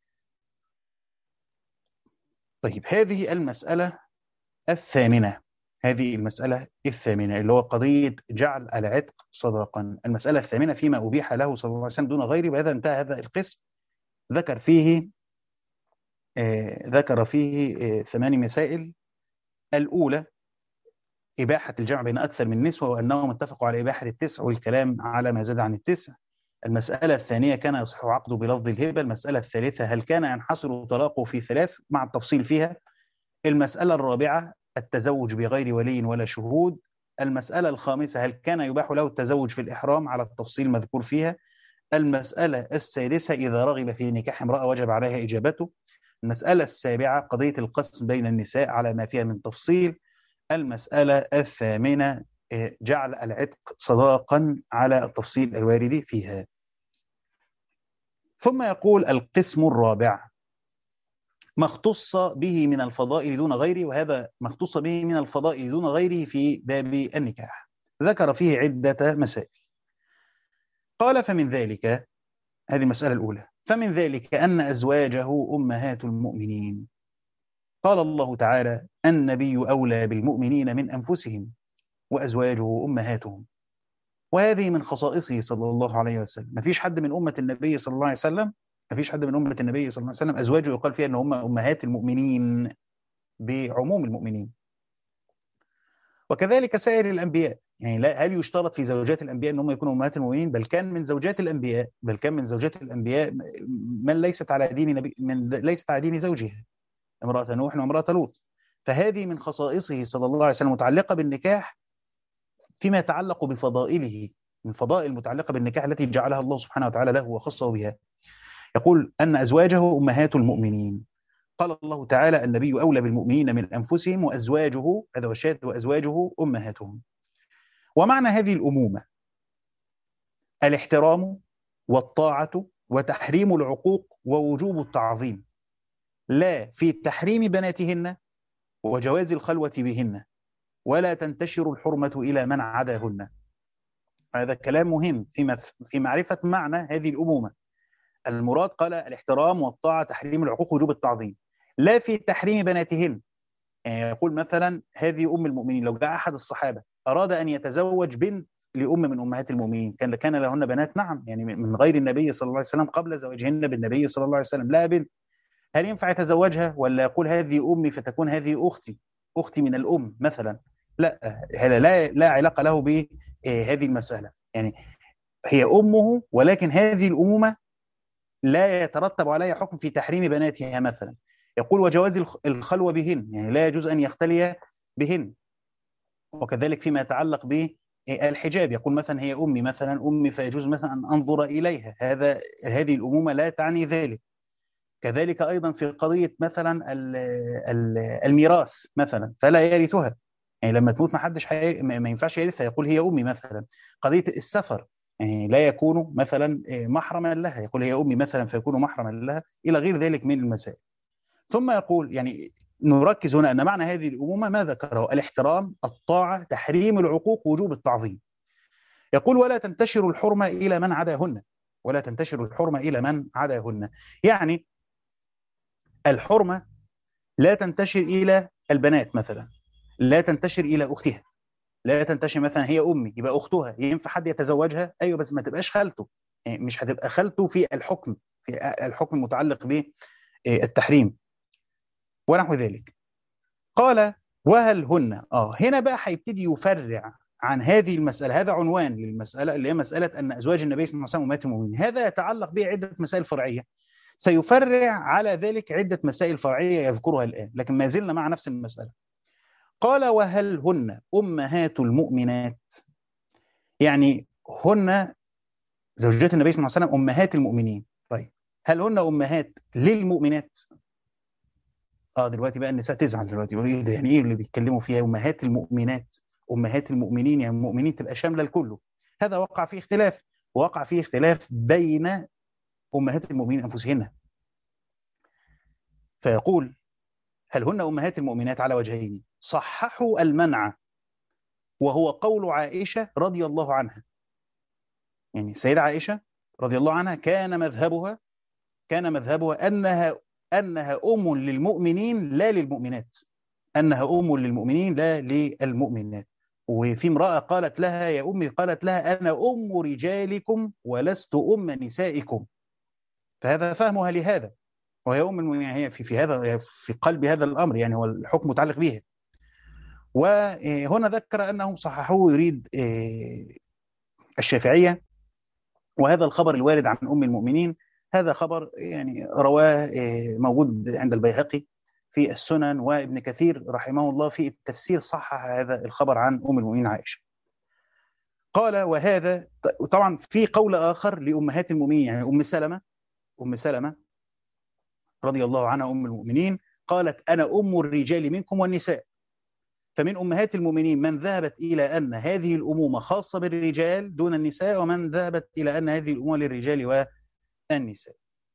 طيب هذه المسألة الثامنة. هذه المسألة الثامنة اللي هو قضية جعل العتق صداقا. المسألة الثامنة فيما أبيح له صلى الله عليه وسلم دون غيره. وهذا انتهى هذا القسم. ذكر فيه آه ذكر فيه آه ثمان مسائل. الأولى إباحة الجمع بين أكثر من نسوة، وأنهم اتفقوا على إباحة التسع والكلام على ما زاد عن التسع. المسألة الثانية كان يصح عقده بلفظ الهبة. المسألة الثالثة هل كان ينحصر طلاقه في ثلاث مع التفصيل فيها. المسألة الرابعة التزوج بغير ولي ولا شهود. المسألة الخامسة هل كان يباح له التزوج في الإحرام على التفصيل المذكور فيها. المسألة السادسة إذا رغب في نكاح امرأة وجب عليها إجابته. المسألة السابعة قضية القسم بين النساء على ما فيها من تفصيل. المسألة الثامنة جعل العتق صداقا على التفصيل الوارد فيها. ثم يقول القسم الرابع ما اختص به من الفضائل دون غيره. وهذا ما اختص به من الفضائل دون غيره في باب النكاح ذكر فيه عدة مسائل. قال فمن ذلك، هذه المسألة الأولى، فمن ذلك أن أزواجه أمهات المؤمنين. قال الله تعالى النبي أولى بالمؤمنين من أنفسهم وأزواجه أمهاتهم. وهذه من خصائصه صلى الله عليه وسلم. ما فيش حد من أمة النبي صلى الله عليه وسلم ما فيش حد من أمة النبي صلى الله عليه وسلم أزواجه يقال فيها أن هم أمهات المؤمنين بعموم المؤمنين. وكذلك سائر الأنبياء. يعني لا هل يشترط في زوجات الأنبياء أن هم يكونوا أمهات المؤمنين؟ بل كان من زوجات الأنبياء بل كان من زوجات الأنبياء من ليست على دين نبي من ليست على دين زوجها، امرأة نوح وامرأة لوط. فهذه من خصائصه صلى الله عليه وسلم متعلقة بالنكاح فيما يتعلق بفضائله، من فضائل المتعلقة بالنكاح التي جعلها الله سبحانه وتعالى له وخصه بها. يقول أن أزواجه أمهات المؤمنين. قال الله تعالى النبي أولى بالمؤمنين من أنفسهم وأزواجه، هذا هو الشاهد، وأزواجه أمهاتهم. ومعنى هذه الأمومة الاحترام والطاعة وتحريم العقوق ووجوب التعظيم، لا في تحريم بناتهن وجواز الخلوة بهن، ولا تنتشر الحرمة إلى من عداهن. هذا كلام مهم في في معرفة معنى هذه الأمومة. المراد قال الاحترام والطاعة، تحريم العقوق وجوب التعظيم، لا في تحريم بناتهن. يعني يقول مثلا هذه أم المؤمنين، لو جاء أحد الصحابة أراد أن يتزوج بنت لأم من أمهات المؤمنين كان كان لهن بنات، نعم، يعني من غير النبي صلى الله عليه وسلم قبل زواجهن بالنبي صلى الله عليه وسلم لا بنت، هل ينفع يتزوجها ولا يقول هذه أمي فتكون هذه أختي أختي من الأم مثلا؟ لا، هذا لا لا علاقة له بهذه المسألة. يعني هي أمه، ولكن هذه الأمومة لا يترتب عليها حكم في تحريم بناتها مثلا. يقول وجواز الخلوة بهن، يعني لا يجوز أن يختلي بهن. وكذلك فيما يتعلق بالحجاب، يقول مثلا هي أمي مثلا أمي فيجوز مثلا أن أنظر إليها، هذا هذه الأمومة لا تعني ذلك. كذلك أيضا في قضية مثلا الميراث مثلا فلا يرثها، يعني لما تموت ما حدش حي... ما ينفعش يرثها، يقول هي أمي مثلا. قضية السفر، يعني لا يكون مثلا محرما لها، يقول هي أمي مثلا فيكون محرما لها، إلى غير ذلك من المسائل. ثم يقول يعني نركز هنا أن معنى هذه الأمومة ما ذكره الاحترام، الطاعة، تحريم العقوق، وجوب التعظيم. يقول ولا تنتشر الحرمة إلى من عداهن، ولا تنتشر الحرمة إلى من عداهن، يعني الحرمة لا تنتشر إلى البنات مثلا، لا تنتشر إلى أختها، لا تنتشر مثلا هي أمي يبقى أختها، ينفع حد يتزوجها؟ أيوة، بس ما تبقاش خالته، يعني مش هتبقى خالته في الحكم، في الحكم المتعلق بالتحريم ونحو ذلك. قال وهل هن، آه هنا بقى هيبتدي يفرع عن هذه المسألة، هذا عنوان للمسألة اللي هي مسألة أن أزواج النبي صلى الله عليه وسلم أمهات المؤمنين، هذا يتعلق به عدة مسائل فرعية، سيفرع على ذلك عدة مسائل فرعية يذكرها الآن، لكن ما زلنا مع نفس المسألة. قال وهل هن أمهات المؤمنات، يعني هن زوجات النبي صلى الله عليه وسلم أمهات المؤمنين. طيب هل هن أمهات للمؤمنات؟ اه دلوقتي بقى النساء تزعل دلوقتي، يقولوا ايه ده، يعني ايه اللي بيتكلموا فيها امهات المؤمنات؟ امهات المؤمنين يعني المؤمنين تبقى شامله الكل. هذا وقع فيه اختلاف، وقع فيه اختلاف بين امهات المؤمنين انفسهن. فيقول هل هن امهات المؤمنات على وجهين، صححوا المنع وهو قول عائشه رضي الله عنها. يعني السيده عائشه رضي الله عنها كان مذهبها كان مذهبها انها انها ام للمؤمنين لا للمؤمنات. أنها أم للمؤمنين لا للمؤمنات. وفي امرأة قالت لها يا أمي، قالت لها أنا أم رجالكم ولست أم نسائكم، فهذا فهمها لهذا، وهي أم المؤمنين، هي في في هذا في قلب هذا الأمر، يعني هو الحكم متعلق به. وهنا ذكر أنهم صححوه، يريد الشافعية، وهذا الخبر الوارد عن أم المؤمنين هذا خبر يعني رواه موجود عند البيهقي في السنن، وابن كثير رحمه الله في التفسير صحح هذا الخبر عن أم المؤمنين عائشة. قال وهذا طبعا في قول آخر لأمهات المؤمنين، يعني أم سلمة أم سلمة رضي الله عنها أم المؤمنين قالت أنا أم الرجال منكم والنساء. فمن أمهات المؤمنين من ذهبت إلى أن هذه الأمومة خاصة بالرجال دون النساء، ومن ذهبت إلى أن هذه الأمومة للرجال والنساء.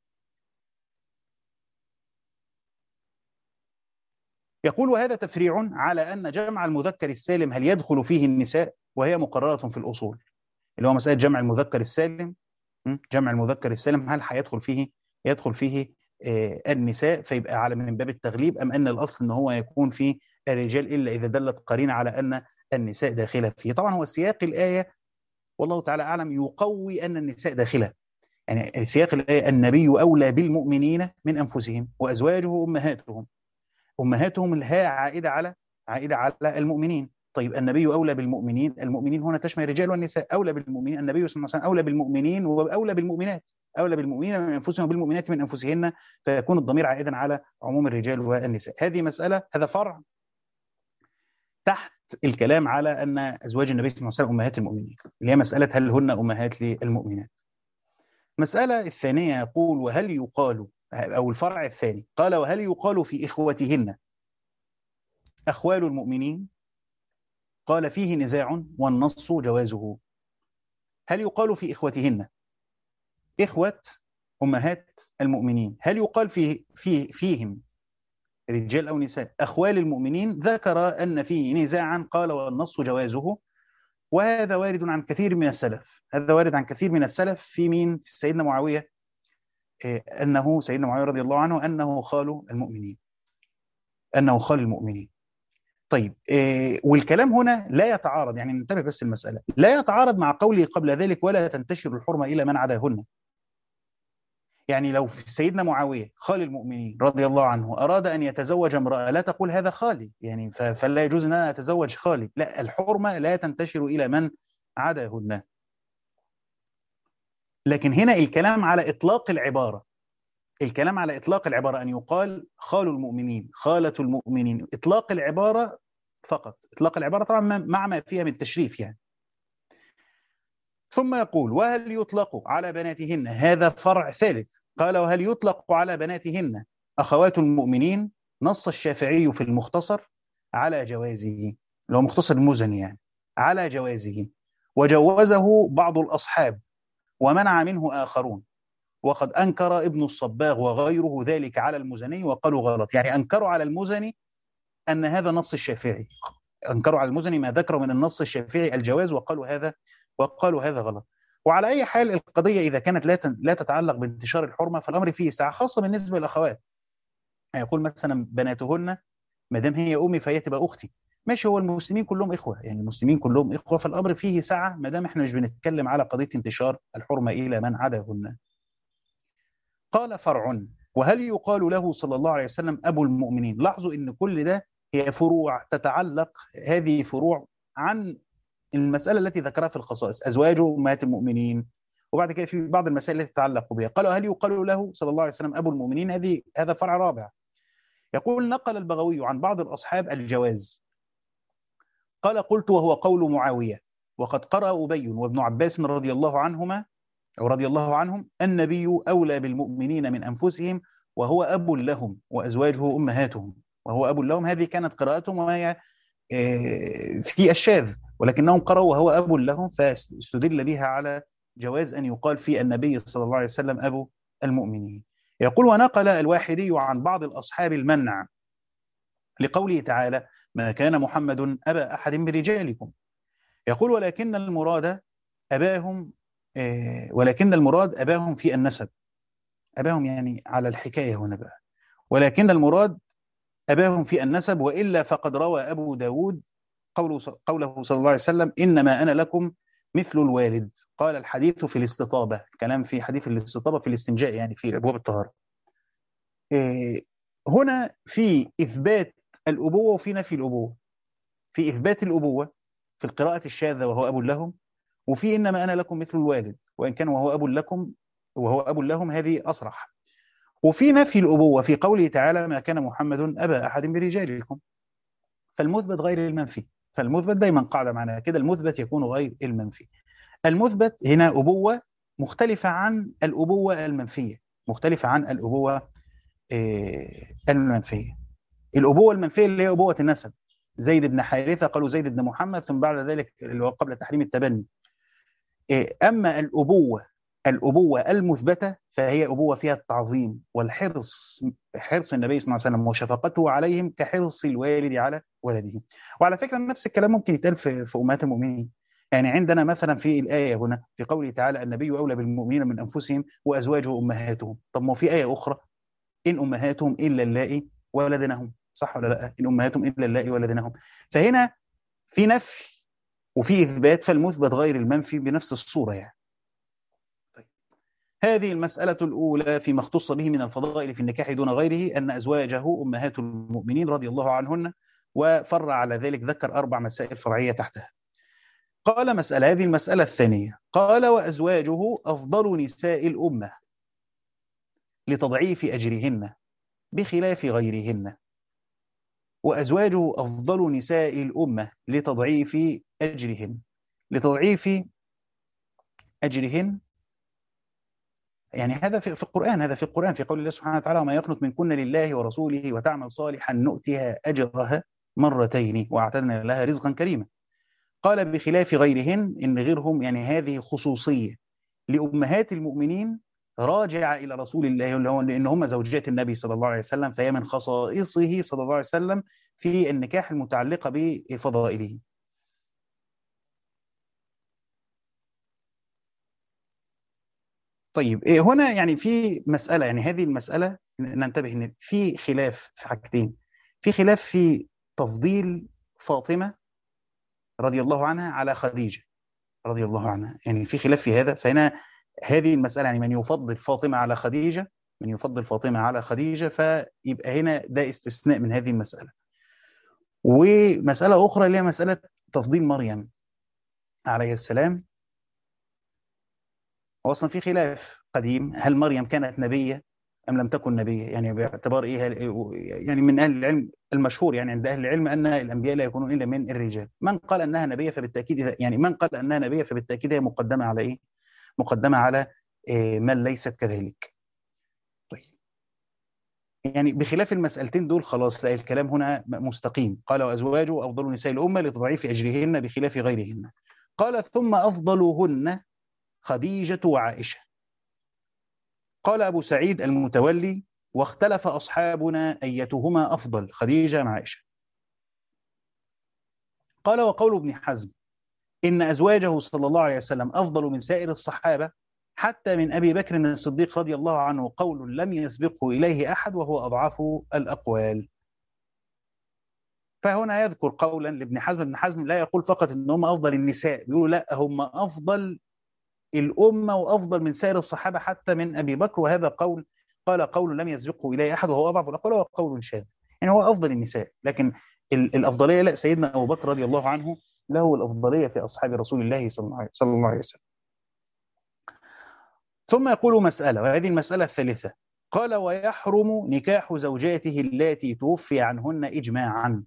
يقول وهذا تفريع على أن جمع المذكر السالم هل يدخل فيه النساء، وهي مقررة في الأصول، اللي هو مسألة جمع المذكر السالم. جمع المذكر السالم هل هيدخل فيه يدخل فيه آه النساء، فيبقى على من باب التغليب، أم أن الأصل أن هو يكون فيه الرجال إلا إذا دلت قرينة على أن النساء داخلة فيه. طبعا هو سياق الآية والله تعالى أعلم يقوي أن النساء داخلة، يعني سياق الآية النبي أولى بالمؤمنين من أنفسهم وأزواجه أمهاتهم. أمهاتهم الهاء عائدة على عائدة على المؤمنين. طيب النبي أولى بالمؤمنين، المؤمنين هنا تشمل الرجال والنساء. أولى بالمؤمنين، النبي صلى الله عليه وسلم أولى بالمؤمنين وأولى بالمؤمنات، أولى بالمؤمنين من أنفسهم وبالمؤمنات من أنفسهن، فيكون الضمير عائدا على عموم الرجال والنساء. هذه مسألة، هذا فرع تحت الكلام على أن أزواج النبي صلى الله عليه وسلم أمهات المؤمنين، اللي هي مسألة هل هن أمهات للمؤمنات. المسألة الثانية يقول وهل يقال، أو الفرع الثاني قال وهل يقال في إخوتهن أخوال المؤمنين؟ قال فيه نزاع والنص جوازه. هل يقال في إخوتهن إخوة أمهات المؤمنين، هل يقال في في فيهم رجال أو نساء أخوال المؤمنين؟ ذكر أن فيه نزاعا، قال والنص جوازه. وهذا وارد عن كثير من السلف، هذا وارد عن كثير من السلف في مين؟ في سيدنا معاوية، أنه سيدنا معاوية رضي الله عنه أنه خال المؤمنين، أنه خال المؤمنين. طيب إيه، والكلام هنا لا يتعارض، يعني ننتبه بس المسألة لا يتعارض مع قوله قبل ذلك ولا تنتشر الحرمة إلى من عداهن. يعني لو في سيدنا معاوية خال المؤمنين رضي الله عنه أراد أن يتزوج امرأة، لا تقول هذا خالي، يعني فلا يجوز أن أنا أتزوج خالي، لا، الحرمة لا تنتشر إلى من عداهن. لكن هنا الكلام على إطلاق العبارة، الكلام على إطلاق العبارة، أن يقال خال المؤمنين، خالة المؤمنين، إطلاق العبارة فقط، إطلاق العبارة طبعا مع ما فيها من تشريف يعني. ثم يقول وهل يطلق على بناتهن، هذا فرع ثالث، قال وهل يطلق على بناتهن أخوات المؤمنين؟ نص الشافعي في المختصر على جوازه، اللي هو مختصر المزني يعني، على جوازه، وجوزه بعض الأصحاب ومنع منه آخرون، وقد أنكر ابن الصباغ وغيره ذلك على المزني وقالوا غلط. يعني أنكروا على المزني أن هذا نص الشافعي، أنكروا على المزني ما ذكروا من النص الشافعي الجواز، وقالوا هذا وقالوا هذا غلط. وعلى أي حال القضية إذا كانت لا لا تتعلق بانتشار الحرمة، فالأمر فيه ساعة، خاصة بالنسبة للأخوات. يقول مثلا بناتهن ما دام هي أمي فهي تبقى أختي، ماشي، هو المسلمين كلهم إخوة، يعني المسلمين كلهم إخوة، فالأمر فيه ساعة ما دام إحنا مش بنتكلم على قضية انتشار الحرمة إلى من عداهن. قال فرع وهل يقال له صلى الله عليه وسلم أبو المؤمنين؟ لاحظوا إن كل ده هي فروع تتعلق، هذه فروع عن المسألة التي ذكرها في الخصائص، أزواجه أمهات المؤمنين، وبعد كده في بعض المسائل التي تتعلق بها. قالوا هل يقال له صلى الله عليه وسلم أبو المؤمنين؟ هذه هذا فرع رابع. يقول نقل البغوي عن بعض الأصحاب الجواز، قال قلت وهو قول معاوية، وقد قرأ أبي وابن عباس رضي الله عنهما أو رضي الله عنهم النبي أولى بالمؤمنين من أنفسهم وهو أب لهم وأزواجه أمهاتهم، وهو أب لهم، هذه كانت قراءتهم وهي في الشاذ، ولكنهم قرأوا وهو أب لهم، فاستدل بها على جواز أن يقال في النبي صلى الله عليه وسلم أبو المؤمنين. يقول ونقل الواحدي عن بعض الأصحاب المنع لقوله تعالى ما كان محمد أبا أحد من رجالكم. يقول ولكن المراد أباهم، ولكن المراد أباهم في النسب، أباهم يعني على الحكاية هنا بقى، ولكن المراد أباهم في النسب، وإلا فقد روى أبو داود قوله قوله صلى الله عليه وسلم إنما أنا لكم مثل الوالد. قال الحديث في الاستطابة، كلام في حديث الاستطابة في الاستنجاء، يعني في أبواب الطهارة. إيه هنا في إثبات الأبوة وفي نفي الأبوة. في إثبات الأبوة في القراءة الشاذة وهو أب لهم، وفي إنما أنا لكم مثل الوالد، وإن كان وهو أب لكم وهو أب لهم هذه أصرح. وفي نفي الأبوة في قوله تعالى ما كان محمد أبا أحد من رجالكم. فالمثبت غير المنفي. فالمثبت دايما قاعدة معنا كده، المثبت يكون غير المنفي. المثبت هنا أبوة مختلفة عن الأبوة المنفية، مختلفة عن الأبوة المنفية. الأبوة المنفية اللي هي أبوة النسب، زيد بن حارثة قالوا زيد بن محمد، ثم بعد ذلك اللي هو قبل تحريم التبني. أما الأبوة الأبوة المثبتة فهي أبوة فيها التعظيم والحرص، حرص النبي صلى الله عليه وسلم وشفقته عليهم كحرص الوالد على ولده. وعلى فكرة نفس الكلام ممكن يتقال في, في أمهات المؤمنين. يعني عندنا مثلا في الآية هنا في قوله تعالى النبي أولى بالمؤمنين من أنفسهم وأزواجه أمهاتهم. طب ما في آية أخرى إن أمهاتهم إلا اللائي ولدنهم، صح ولا لا؟ إن أمهاتهم إلا اللائي ولدنهم. فهنا في نفي وفي إثبات، فالمثبت غير المنفي بنفس الصورة يعني. طيب. هذه المسألة الأولى فيما اختص به من الفضائل في النكاح دون غيره، أن أزواجه أمهات المؤمنين رضي الله عنهن، وفر على ذلك ذكر أربع مسائل فرعية تحتها. قال مسألة، هذه المسألة الثانية، قال وأزواجه أفضل نساء الأمة لتضعيف أجرهن بخلاف غيرهن. وأزواجه أفضل نساء الأمة لتضعيف أجرهن. لتضعيف أجرهن يعني هذا في, في القرآن، هذا في القرآن في قول الله سبحانه وتعالى وما يقنط منكن لله ورسوله وتعمل صالحا نؤتها أجرها مرتين وأعتدنا لها رزقا كريما. قال بخلاف غيرهن، إن غيرهم يعني هذه خصوصية لأمهات المؤمنين راجعة إلى رسول الله لأن هم زوجات النبي صلى الله عليه وسلم، فهي من خصائصه صلى الله عليه وسلم في النكاح المتعلقة بفضائله. طيب هنا يعني في مسألة، يعني هذه المسألة ننتبه إن في خلاف في حاجتين. في خلاف في تفضيل فاطمة رضي الله عنها على خديجة رضي الله عنها، يعني في خلاف في هذا. فهنا هذه المسألة يعني من يفضل فاطمة على خديجة، من يفضل فاطمة على خديجة، فيبقى هنا ده استثناء من هذه المسألة. ومسألة أخرى اللي هي مسألة تفضيل مريم عليه السلام. أصلا في خلاف قديم، هل مريم كانت نبية أم لم تكن نبية؟ يعني باعتبار إيه، يعني من أهل العلم المشهور يعني عند أهل العلم أن الأنبياء لا يكونون إلا من الرجال. من قال أنها نبية فبالتأكيد، يعني من قال أنها نبية فبالتأكيد هي مقدمة على إيه؟ مقدمة على إيه من ليست كذلك. طيب يعني بخلاف المسألتين دول خلاص لا، الكلام هنا مستقيم. قال وأزواجه أفضل نساء الأمة لتضعيف أجرهن بخلاف غيرهن. قال ثم أفضلهن خديجة وعائشة. قال أبو سعيد المتولي واختلف أصحابنا أيتهما أفضل خديجة أم عائشة. قال وقول ابن حزم إن أزواجه صلى الله عليه وسلم أفضل من سائر الصحابة حتى من أبي بكر الصديق رضي الله عنه قول لم يسبقه إليه أحد وهو أضعف الأقوال. فهنا يذكر قولا لابن حزم. ابن حزم لا يقول فقط إن هم أفضل النساء، بيقولوا لا، هم أفضل الأمة وأفضل من سائر الصحابة حتى من أبي بكر. وهذا قول قال قول لم يسبقه إليه أحد وهو أضعف الأقوال، وهو قول شاذ. يعني هو أفضل النساء، لكن الأفضلية لا، سيدنا أبو بكر رضي الله عنه له الأفضلية في أصحاب رسول الله صلى الله عليه وسلم. ثم يقول مسألة، وهذه المسألة الثالثة، قال ويحرم نكاح زوجاته اللاتي توفي عنهن إجماعا.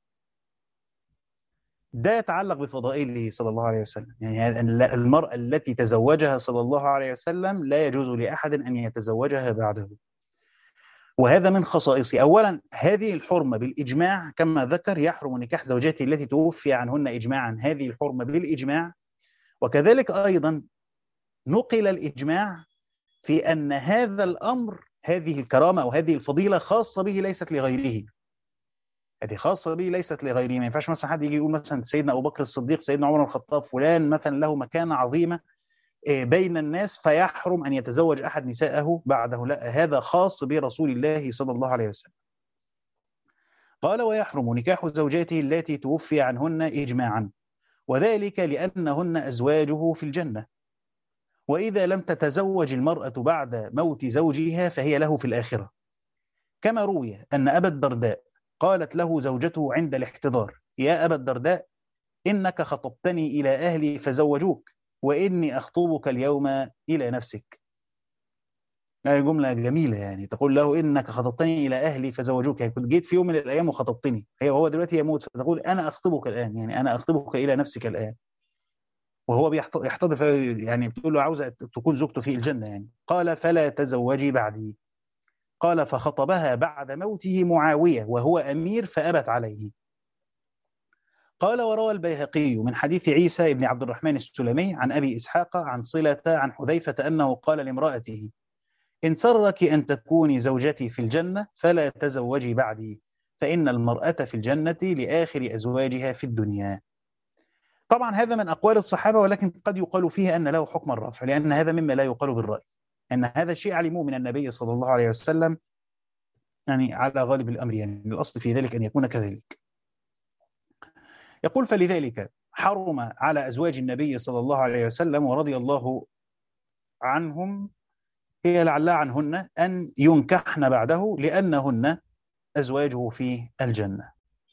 ده يتعلق بفضائله صلى الله عليه وسلم. يعني المرأة التي تزوجها صلى الله عليه وسلم لا يجوز لأحد أن يتزوجها بعده، وهذا من خصائصه. أولا هذه الحرمة بالإجماع كما ذكر، يحرم نكاح زوجاته التي توفي عنهن إجماعا، هذه الحرمة بالإجماع. وكذلك أيضا نقل الإجماع في أن هذا الأمر، هذه الكرامة أو هذه الفضيلة خاصة به ليست لغيره، هذه خاصة به ليست لغيره. ما ينفعش مثلا حد يجي يقول مثلا سيدنا أبو بكر الصديق، سيدنا عمر الخطاب، فلان مثلا له مكانة عظيمة بين الناس فيحرم أن يتزوج أحد نسائه بعده، لا، هذا خاص برسول الله صلى الله عليه وسلم. قال ويحرم نكاح زوجاته التي توفي عنهن إجماعا، وذلك لأنهن أزواجه في الجنة، وإذا لم تتزوج المرأة بعد موت زوجها فهي له في الآخرة. كما روي أن أبا الدرداء قالت له زوجته عند الاحتضار: يا أبا الدرداء، إنك خطبتني إلى أهلي فزوجوك، وإني أخطبك اليوم إلى نفسك. هذه جملة جميلة، يعني تقول له إنك خطبتني إلى أهلي فزوجوك، يعني كنت جيت في يوم من الأيام وخطبتني، هي وهو دلوقتي يموت، فتقول أنا أخطبك الآن، يعني أنا أخطبك إلى نفسك الآن، وهو بيحتضر، يعني بتقول له عاوزة تكون زوجته في الجنة يعني. قال فلا تزوجي بعدي. قال فخطبها بعد موته معاوية وهو أمير فأبت عليه. قال وروى البيهقي من حديث عيسى بن عبد الرحمن السلمي عن أبي إسحاق عن صلة عن حذيفة أنه قال لامرأته: إن سرك أن تكوني زوجتي في الجنة فلا تزوجي بعدي، فإن المرأة في الجنة لآخر أزواجها في الدنيا. طبعا هذا من أقوال الصحابة، ولكن قد يقال فيه أن له حكم الرفع، لأن هذا مما لا يقال بالرأي، أن هذا شيء علموه من النبي صلى الله عليه وسلم، يعني على غالب الأمر، يعني الأصل في ذلك أن يكون كذلك. يقول فلذلك حرم على أزواج النبي صلى الله عليه وسلم ورضي الله عنهم، هي لعل عنهن، أن ينكحن بعده لأنهن أزواجه في الجنة.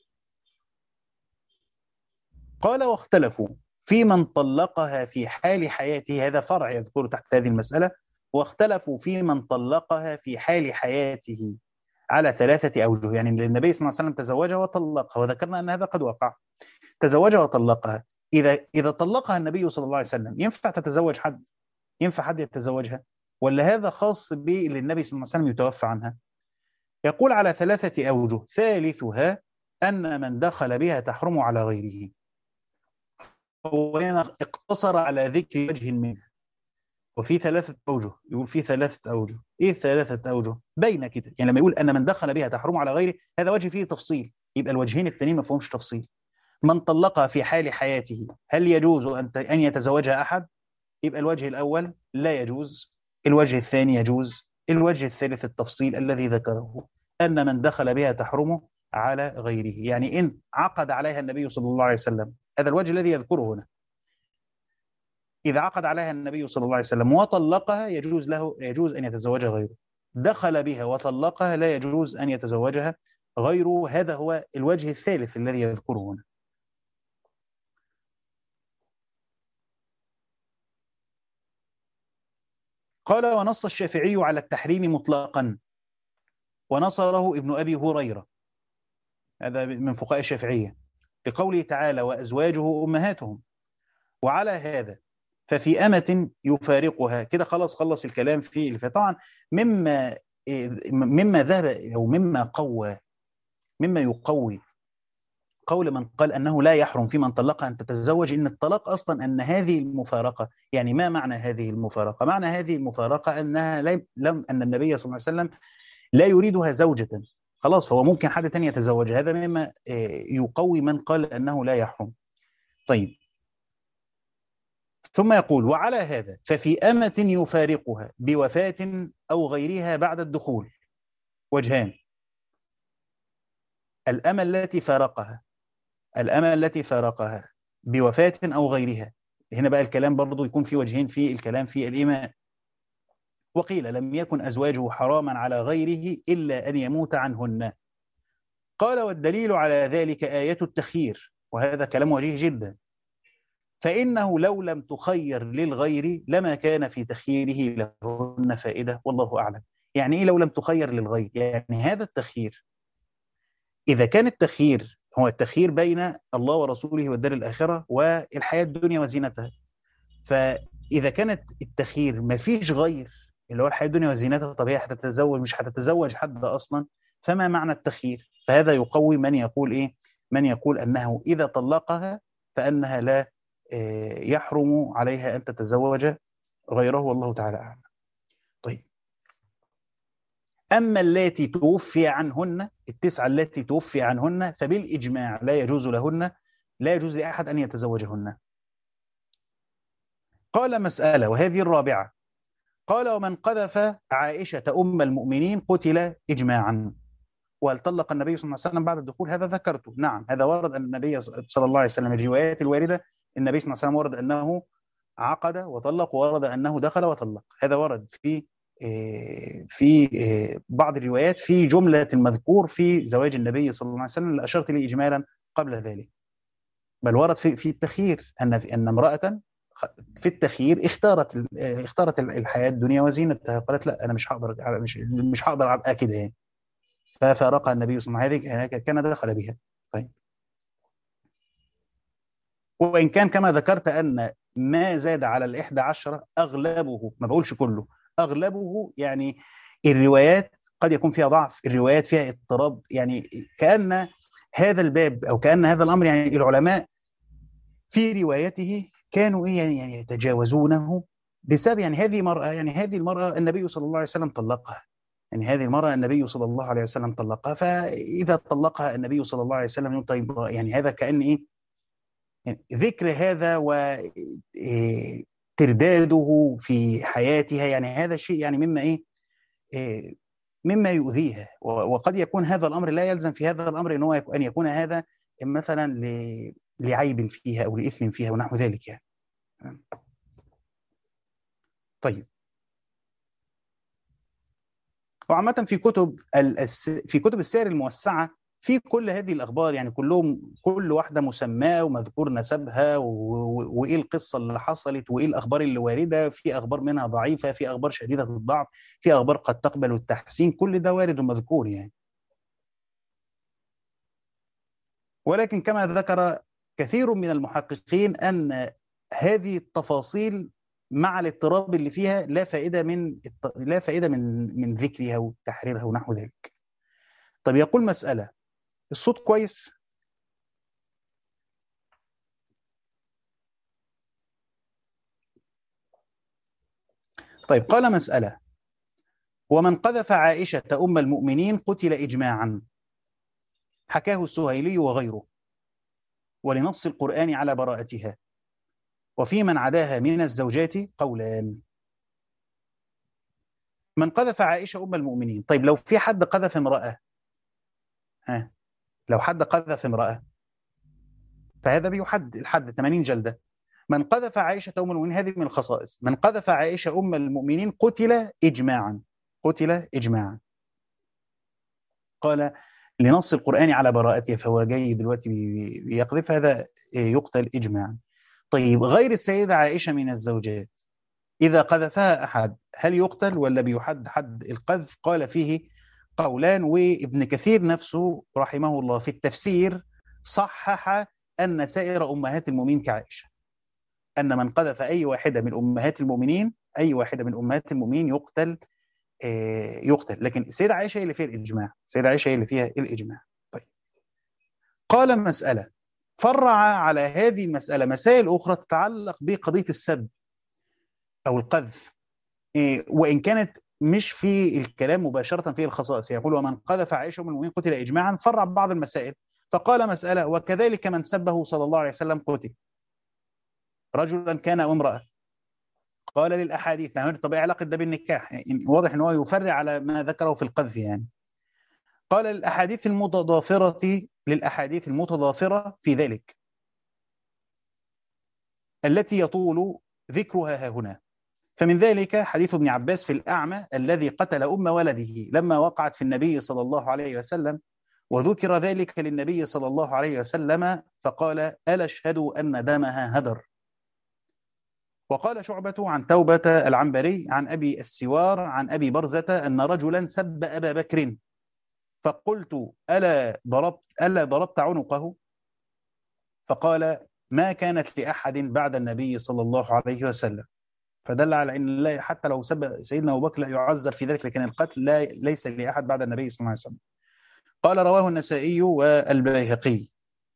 قال واختلفوا في من طلقها في حال حياته، هذا فرع يذكر تحت هذه المسألة، واختلفوا في من طلقها في حال حياته على ثلاثة أوجه. يعني النبي صلى الله عليه وسلم تزوجها وطلقها، وذكرنا أن هذا قد وقع، تزوجها وطلقها. إذا إذا طلقها النبي صلى الله عليه وسلم ينفع تتزوج حد؟ ينفع حد يتزوجها؟ ولا هذا خاص بالنبي صلى الله عليه وسلم يتوفى عنها؟ يقول على ثلاثة أوجه، ثالثها أن من دخل بها تحرم على غيره. هو هنا اقتصر على ذكر وجه منها، وفي ثلاثة أوجه، يقول في ثلاثة أوجه. إيه ثلاثة أوجه؟ بين كده، يعني لما يقول أن من دخل بها تحرم على غيره، هذا وجه فيه تفصيل، يبقى الوجهين التانيين ما فيهمش تفصيل. من طلقها في حال حياته، هل يجوز أن أن يتزوجها أحد؟ يبقى الوجه الأول لا يجوز، الوجه الثاني يجوز، الوجه الثالث التفصيل الذي ذكره، أن من دخل بها تحرم على غيره، يعني إن عقد عليها النبي صلى الله عليه وسلم، هذا الوجه الذي يذكره هنا، إذا عقد عليها النبي صلى الله عليه وسلم وطلقها يجوز له، يجوز أن يتزوجها غيره. دخل بها وطلقها لا يجوز أن يتزوجها غيره، هذا هو الوجه الثالث الذي يذكره هنا. قال ونص الشافعي على التحريم مطلقا، ونصره ابن أبي هريرة، هذا من فقهاء الشافعية، لقوله تعالى وأزواجه أمهاتهم. وعلى هذا ففي أمة يفارقها، كده خلاص خلص الكلام في اللي طبعا مما مما ذهب أو مما قوى مما يقوي قول من قال أنه لا يحرم في من طلقها أن تتزوج، إن الطلاق أصلا أن هذه المفارقة، يعني ما معنى هذه المفارقة؟ معنى هذه المفارقة أنها لم أن النبي صلى الله عليه وسلم لا يريدها زوجة، خلاص فهو ممكن حد تاني يتزوجها، هذا مما يقوي من قال أنه لا يحرم. طيب، ثم يقول وعلى هذا ففي أمة يفارقها بوفاة أو غيرها بعد الدخول وجهان: الأمة التي فارقها الأمة التي فارقها بوفاة أو غيرها، هنا بقى الكلام برضو يكون في وجهين في الكلام في الإيمان. وقيل لم يكن أزواجه حراما على غيره إلا أن يموت عنهن. قال والدليل على ذلك آية التخيير، وهذا كلام وجيه جدا، فإنه لو لم تخير للغير لما كان في تخييره لهن فائدة، والله أعلم. يعني إيه لو لم تخير للغير؟ يعني هذا التخيير، إذا كان التخيير هو التخيير بين الله ورسوله والدار الآخرة والحياة الدنيا وزينتها، فإذا كانت التخيير ما فيش غير اللي هو الحياة الدنيا وزينتها، طب هي هتتزوج مش هتتزوج حد أصلا، فما معنى التخيير؟ فهذا يقوي من يقول إيه؟ من يقول أنه إذا طلقها فأنها لا يحرم عليها أن تتزوج غيره، والله تعالى أعلم. طيب، أما التي توفي عنهن، التسعة التي توفي عنهن فبالإجماع لا يجوز لهن، لا يجوز لأحد أن يتزوجهن. قال مسألة وهذه الرابعة، قال ومن قذف عائشة أم المؤمنين قتل إجماعا. وهل طلق النبي صلى الله عليه وسلم بعد الدخول؟ هذا ذكرته. نعم، هذا ورد أن النبي صلى الله عليه وسلم، الروايات الواردة النبي صلى الله عليه وسلم ورد أنه عقد وطلق، وورد أنه دخل وطلق. هذا ورد في في بعض الروايات في جملة المذكور في زواج النبي صلى الله عليه وسلم اللي أشرت لي إجمالا قبل ذلك. بل ورد في في التخيير أن أن امرأة في التخيير اختارت اختارت الحياة الدنيا وزينتها، قالت لا أنا مش هقدر مش مش هقدر أبقى كده يعني، ففارقها النبي صلى الله عليه وسلم، هذه كان دخل بها. طيب، وإن كان كما ذكرت أن ما زاد على الإحدى عشرة أغلبه، ما بقولش كله، أغلبه يعني الروايات قد يكون فيها ضعف، الروايات فيها اضطراب، يعني كأن هذا الباب أو كأن هذا الأمر يعني العلماء في روايته كانوا إيه يعني يتجاوزونه بسبب يعني هذه مرأة يعني هذه المرأة النبي صلى الله عليه وسلم طلقها، يعني هذه المرأة النبي صلى الله عليه وسلم طلقها، فإذا طلقها النبي صلى الله عليه وسلم يقول طيب يعني هذا كأن إيه يعني ذكر هذا وترداده في حياتها، يعني هذا شيء يعني مما إيه مما يؤذيها، وقد يكون هذا الأمر لا يلزم في هذا الأمر إن هو أن يكون هذا مثلا لعيب فيها أو لإثم فيها ونحو ذلك يعني. طيب، وعامة في كتب في كتب السير الموسعة في كل هذه الأخبار، يعني كلهم كل واحدة مسماه ومذكور نسبها وإيه القصة اللي حصلت وإيه الأخبار اللي واردة، في أخبار منها ضعيفة، في أخبار شديدة الضعف، في أخبار قد تقبل التحسين، كل ده وارد ومذكور يعني. ولكن كما ذكر كثير من المحققين أن هذه التفاصيل مع الاضطراب اللي فيها لا فائدة من لا فائدة من من ذكرها وتحريرها ونحو ذلك. طب يقول مسألة، الصوت كويس؟ طيب، قال مسألة: ومن قذف عائشة أم المؤمنين قتل إجماعا، حكاه السهيلي وغيره، ولنص القرآن على براءتها، وفي من عداها من الزوجات قولان. من قذف عائشة أم المؤمنين، طيب لو في حد قذف امرأة، ها لو حد قذف امرأة فهذا بيحد الحد ثمانين جلدة. من قذف عائشة أم المؤمنين، هذه من الخصائص، من قذف عائشة أم المؤمنين قتل إجماعا، قتل إجماعا. قال لنص القرآن على براءتها، فهو جاي دلوقتي بيقذف، هذا يقتل إجماعا. طيب، غير السيدة عائشة من الزوجات إذا قذفها أحد هل يقتل ولا بيحد حد القذف؟ قال فيه قولان، وابن كثير نفسه رحمه الله في التفسير صحح أن سائر أمهات المؤمنين كعائشة، أن من قذف أي واحدة من أمهات المؤمنين أي واحدة من أمهات المؤمنين يقتل آه يقتل. لكن السيدة عائشة هي اللي فيها الإجماع، السيدة عائشة هي اللي فيها الإجماع. طيب، قال مسألة فرع على هذه المسألة مسائل أخرى تتعلق بقضية السب أو القذف، آه وإن كانت مش في الكلام مباشرة في الخصائص. يقول ومن قذف عائشة من المؤمنين قتل إجماعا، فرع بعض المسائل فقال مسألة: وكذلك من سبه صلى الله عليه وسلم قتل، رجلا كان أو امرأة. قال للأحاديث، يعني طب ايه علاقة ده بالنكاح؟ يعني واضح ان هو يفرع على ما ذكره في القذف يعني. قال للأحاديث المتضافرة للأحاديث المتضافرة في ذلك التي يطول ذكرها هنا، فمن ذلك حديث ابن عباس في الأعمى الذي قتل أم ولده لما وقعت في النبي صلى الله عليه وسلم، وذكر ذلك للنبي صلى الله عليه وسلم فقال: ألا اشهدوا أن دمها هدر. وقال شعبة عن توبة العنبري عن أبي السوار عن أبي برزة أن رجلا سب أبا بكر، فقلت: ألا ضربت, ألا ضربت عنقه؟ فقال: ما كانت لأحد بعد النبي صلى الله عليه وسلم. فدل على أن لا حتى لو سب سيدنا أبو بكر لا يعذر في ذلك، لكن القتل لا ليس لأحد بعد النبي صلى الله عليه وسلم. قال رواه النسائي والبيهقي.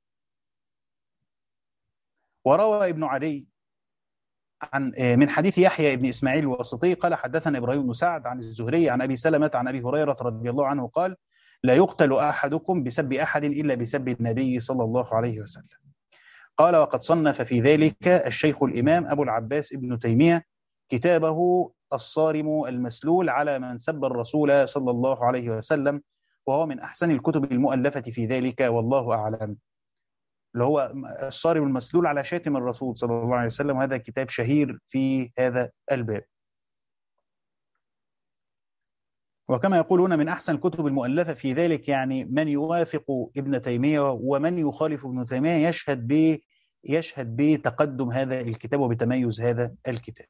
وروى ابن عدي عن من حديث يحيى بن إسماعيل الواسطي قال حدثنا إبراهيم بن سعد عن الزهري عن أبي سلمة عن أبي هريرة رضي الله عنه قال: لا يقتل أحدكم بسب أحد إلا بسب النبي صلى الله عليه وسلم. قال: وقد صنف في ذلك الشيخ الإمام أبو العباس ابن تيمية كتابه الصارم المسلول على من سب الرسول صلى الله عليه وسلم، وهو من أحسن الكتب المؤلفة في ذلك والله أعلم، اللي هو الصارم المسلول على شاتم الرسول صلى الله عليه وسلم، وهذا كتاب شهير في هذا الباب. وكما يقولون من أحسن الكتب المؤلفة في ذلك، يعني من يوافق ابن تيمية ومن يخالف ابن تيمية يشهد ب يشهد بتقدم هذا الكتاب وبتميز هذا الكتاب.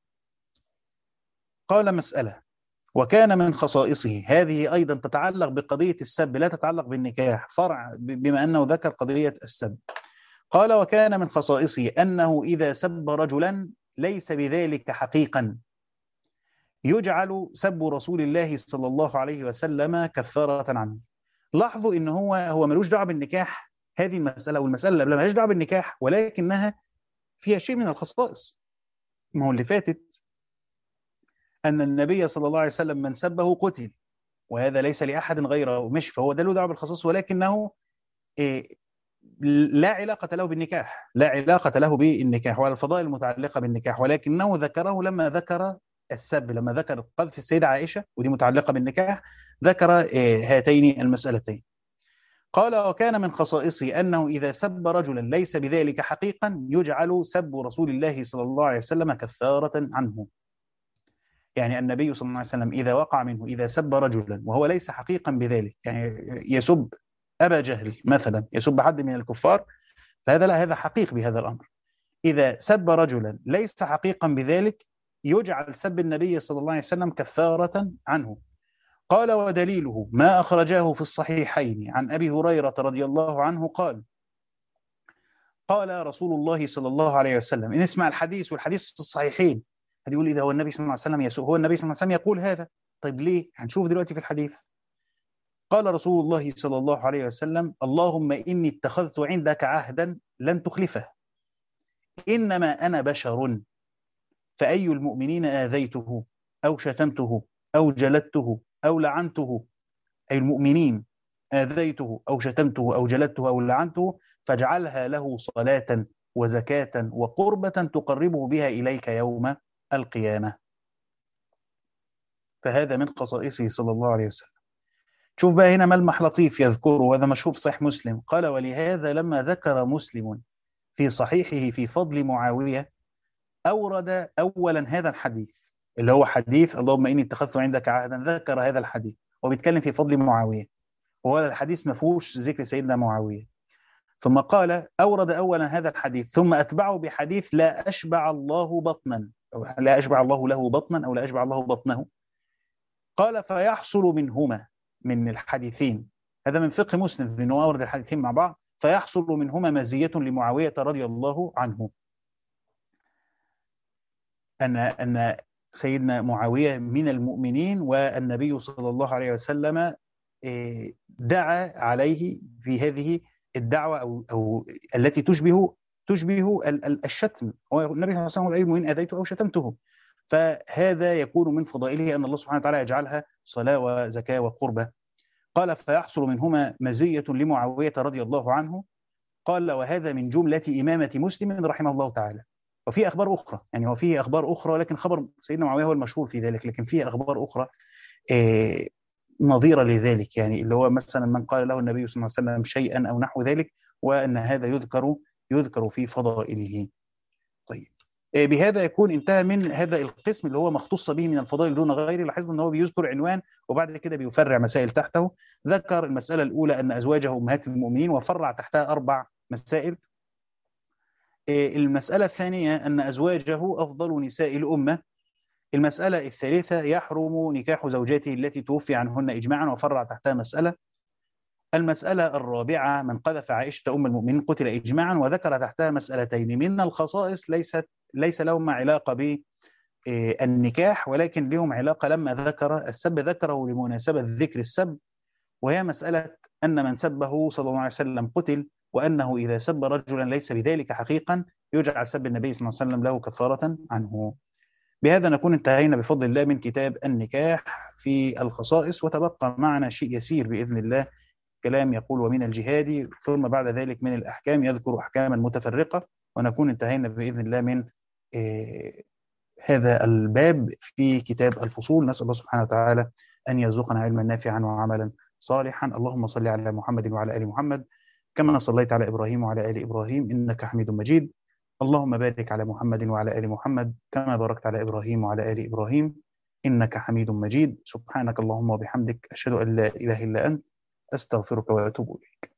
قال مسألة: وكان من خصائصه، هذه أيضا تتعلق بقضية السب لا تتعلق بالنكاح، فرع بما أنه ذكر قضية السب. قال: وكان من خصائصه أنه إذا سب رجلا ليس بذلك حقيقا يجعل سب رسول الله صلى الله عليه وسلم كفارة عنه. لاحظوا إن هو هو ملوش دعوة بالنكاح، هذه المسألة والمسألة اللي قبلها ملوش دعوة بالنكاح، ولكنها فيها شيء من الخصائص. ما هو اللي فاتت أن النبي صلى الله عليه وسلم من سبه قتل، وهذا ليس لأحد غيره، مش فهو ده له دعوة بالخصائص، ولكنه إيه لا علاقة له بالنكاح، لا علاقة له بالنكاح ولا الفضائل المتعلقة بالنكاح، ولكنه ذكره لما ذكر السب، لما ذكر قذف السيدة عائشة ودي متعلقة بالنكاح، ذكر هاتين المسألتين. قال: وكان من خصائصه أنه إذا سب رجلا ليس بذلك حقيقا يجعل سب رسول الله صلى الله عليه وسلم كفارة عنه. يعني النبي صلى الله عليه وسلم إذا وقع منه، إذا سب رجلا وهو ليس حقيقا بذلك، يعني يسب أبا جهل مثلا، يسب حد من الكفار، فهذا لا، هذا حقيق بهذا الأمر. إذا سب رجلا ليس حقيقا بذلك يجعل سب النبي صلى الله عليه وسلم كفارة عنه. قال: ودليله ما أخرجاه في الصحيحين عن أبي هريرة رضي الله عنه قال: قال رسول الله صلى الله عليه وسلم، إن اسمع الحديث، والحديث في الصحيحين، هتقول إذا هو النبي صلى الله عليه وسلم يسوء، هو النبي صلى الله عليه وسلم يقول هذا، طيب ليه؟ هنشوف دلوقتي في الحديث. قال رسول الله صلى الله عليه وسلم: اللهم إني اتخذت عندك عهدا لن تخلفه، إنما أنا بشر، فأي المؤمنين آذيته أو شتمته أو جلدته أو لعنته، أي المؤمنين آذيته أو شتمته أو جلدته أو لعنته، فاجعلها له صلاة وزكاة وقربة تقربه بها إليك يوم القيامة. فهذا من خصائصه صلى الله عليه وسلم. شوف بقى هنا ملمح لطيف يذكره، وهذا مشهور في صحيح مسلم. قال: ولهذا لما ذكر مسلم في صحيحه في فضل معاوية أورد أولا هذا الحديث اللي هو حديث اللهم إني اتخذت عندك عهدا، ذكر هذا الحديث وبيتكلم في فضل معاوية، وهذا الحديث ما فيهوش ذكر سيدنا معاوية. ثم قال: أورد أولا هذا الحديث ثم أتبعه بحديث لا أشبع الله بطنا، أو لا أشبع الله له بطنا، أو لا أشبع الله بطنه. قال: فيحصل منهما، من الحديثين، هذا من فقه مسلم لأنه أورد الحديثين مع بعض، فيحصل منهما مزية لمعاوية رضي الله عنه، أن أن سيدنا معاوية من المؤمنين، والنبي صلى الله عليه وسلم دعا عليه في هذه الدعوة أو أو التي تشبه تشبه الشتم، هو النبي صلى الله عليه وسلم: أي مؤمن أذيته أو شتمته. فهذا يكون من فضائله أن الله سبحانه وتعالى يجعلها صلاة وزكاة وقربة. قال: فيحصل منهما مزية لمعاوية رضي الله عنه. قال: وهذا من جملة إمامة مسلم رحمه الله تعالى. وفي أخبار أخرى، يعني هو فيه أخبار أخرى، لكن خبر سيدنا معاوية هو المشهور في ذلك، لكن فيه أخبار أخرى إيه نظيرة لذلك، يعني اللي هو مثلا من قال له النبي صلى الله عليه وسلم شيئا أو نحو ذلك، وأن هذا يذكر يذكر في فضائله. طيب، إيه بهذا يكون انتهى من هذا القسم اللي هو مختص به من الفضائل دون غيره. لاحظنا أنه بيذكر عنوان وبعد كده بيفرع مسائل تحته. ذكر المسألة الأولى أن أزواجه أمهات المؤمنين، وفرع تحتها أربع مسائل. المسألة الثانية أن أزواجه أفضل نساء الأمة. المسألة الثالثة يحرم نكاح زوجاته التي توفي عنهن إجماعا، وفرع تحتها مسألة. المسألة الرابعة من قذف عائشة أم المؤمنين قتل إجماعا، وذكر تحتها مسألتين من الخصائص ليست ليس لهم علاقة بالنكاح، ولكن لهم علاقة لما ذكر السب، ذكره لمناسبة ذكر السب، وهي مسألة أن من سبه صلى الله عليه وسلم قتل، وأنه إذا سب رجلا ليس بذلك حقيقا يجعل سب النبي صلى الله عليه وسلم له كفارة عنه. بهذا نكون انتهينا بفضل الله من كتاب النكاح في الخصائص، وتبقى معنا شيء يسير بإذن الله، كلام يقول ومن الجهاد، ثم بعد ذلك من الأحكام يذكر أحكاما متفرقة، ونكون انتهينا بإذن الله من إيه هذا الباب في كتاب الفصول. نسأل الله سبحانه وتعالى أن يرزقنا علما نافعا وعملا صالحا. اللهم صل على محمد وعلى آل محمد كما صليت على إبراهيم وعلى آل إبراهيم إنك حميد مجيد. اللهم بارك على محمد وعلى آل محمد كما باركت على إبراهيم وعلى آل إبراهيم إنك حميد مجيد. سبحانك اللهم وبحمدك، أشهد أن لا إله إلا أنت، أستغفرك وأتوب إليك.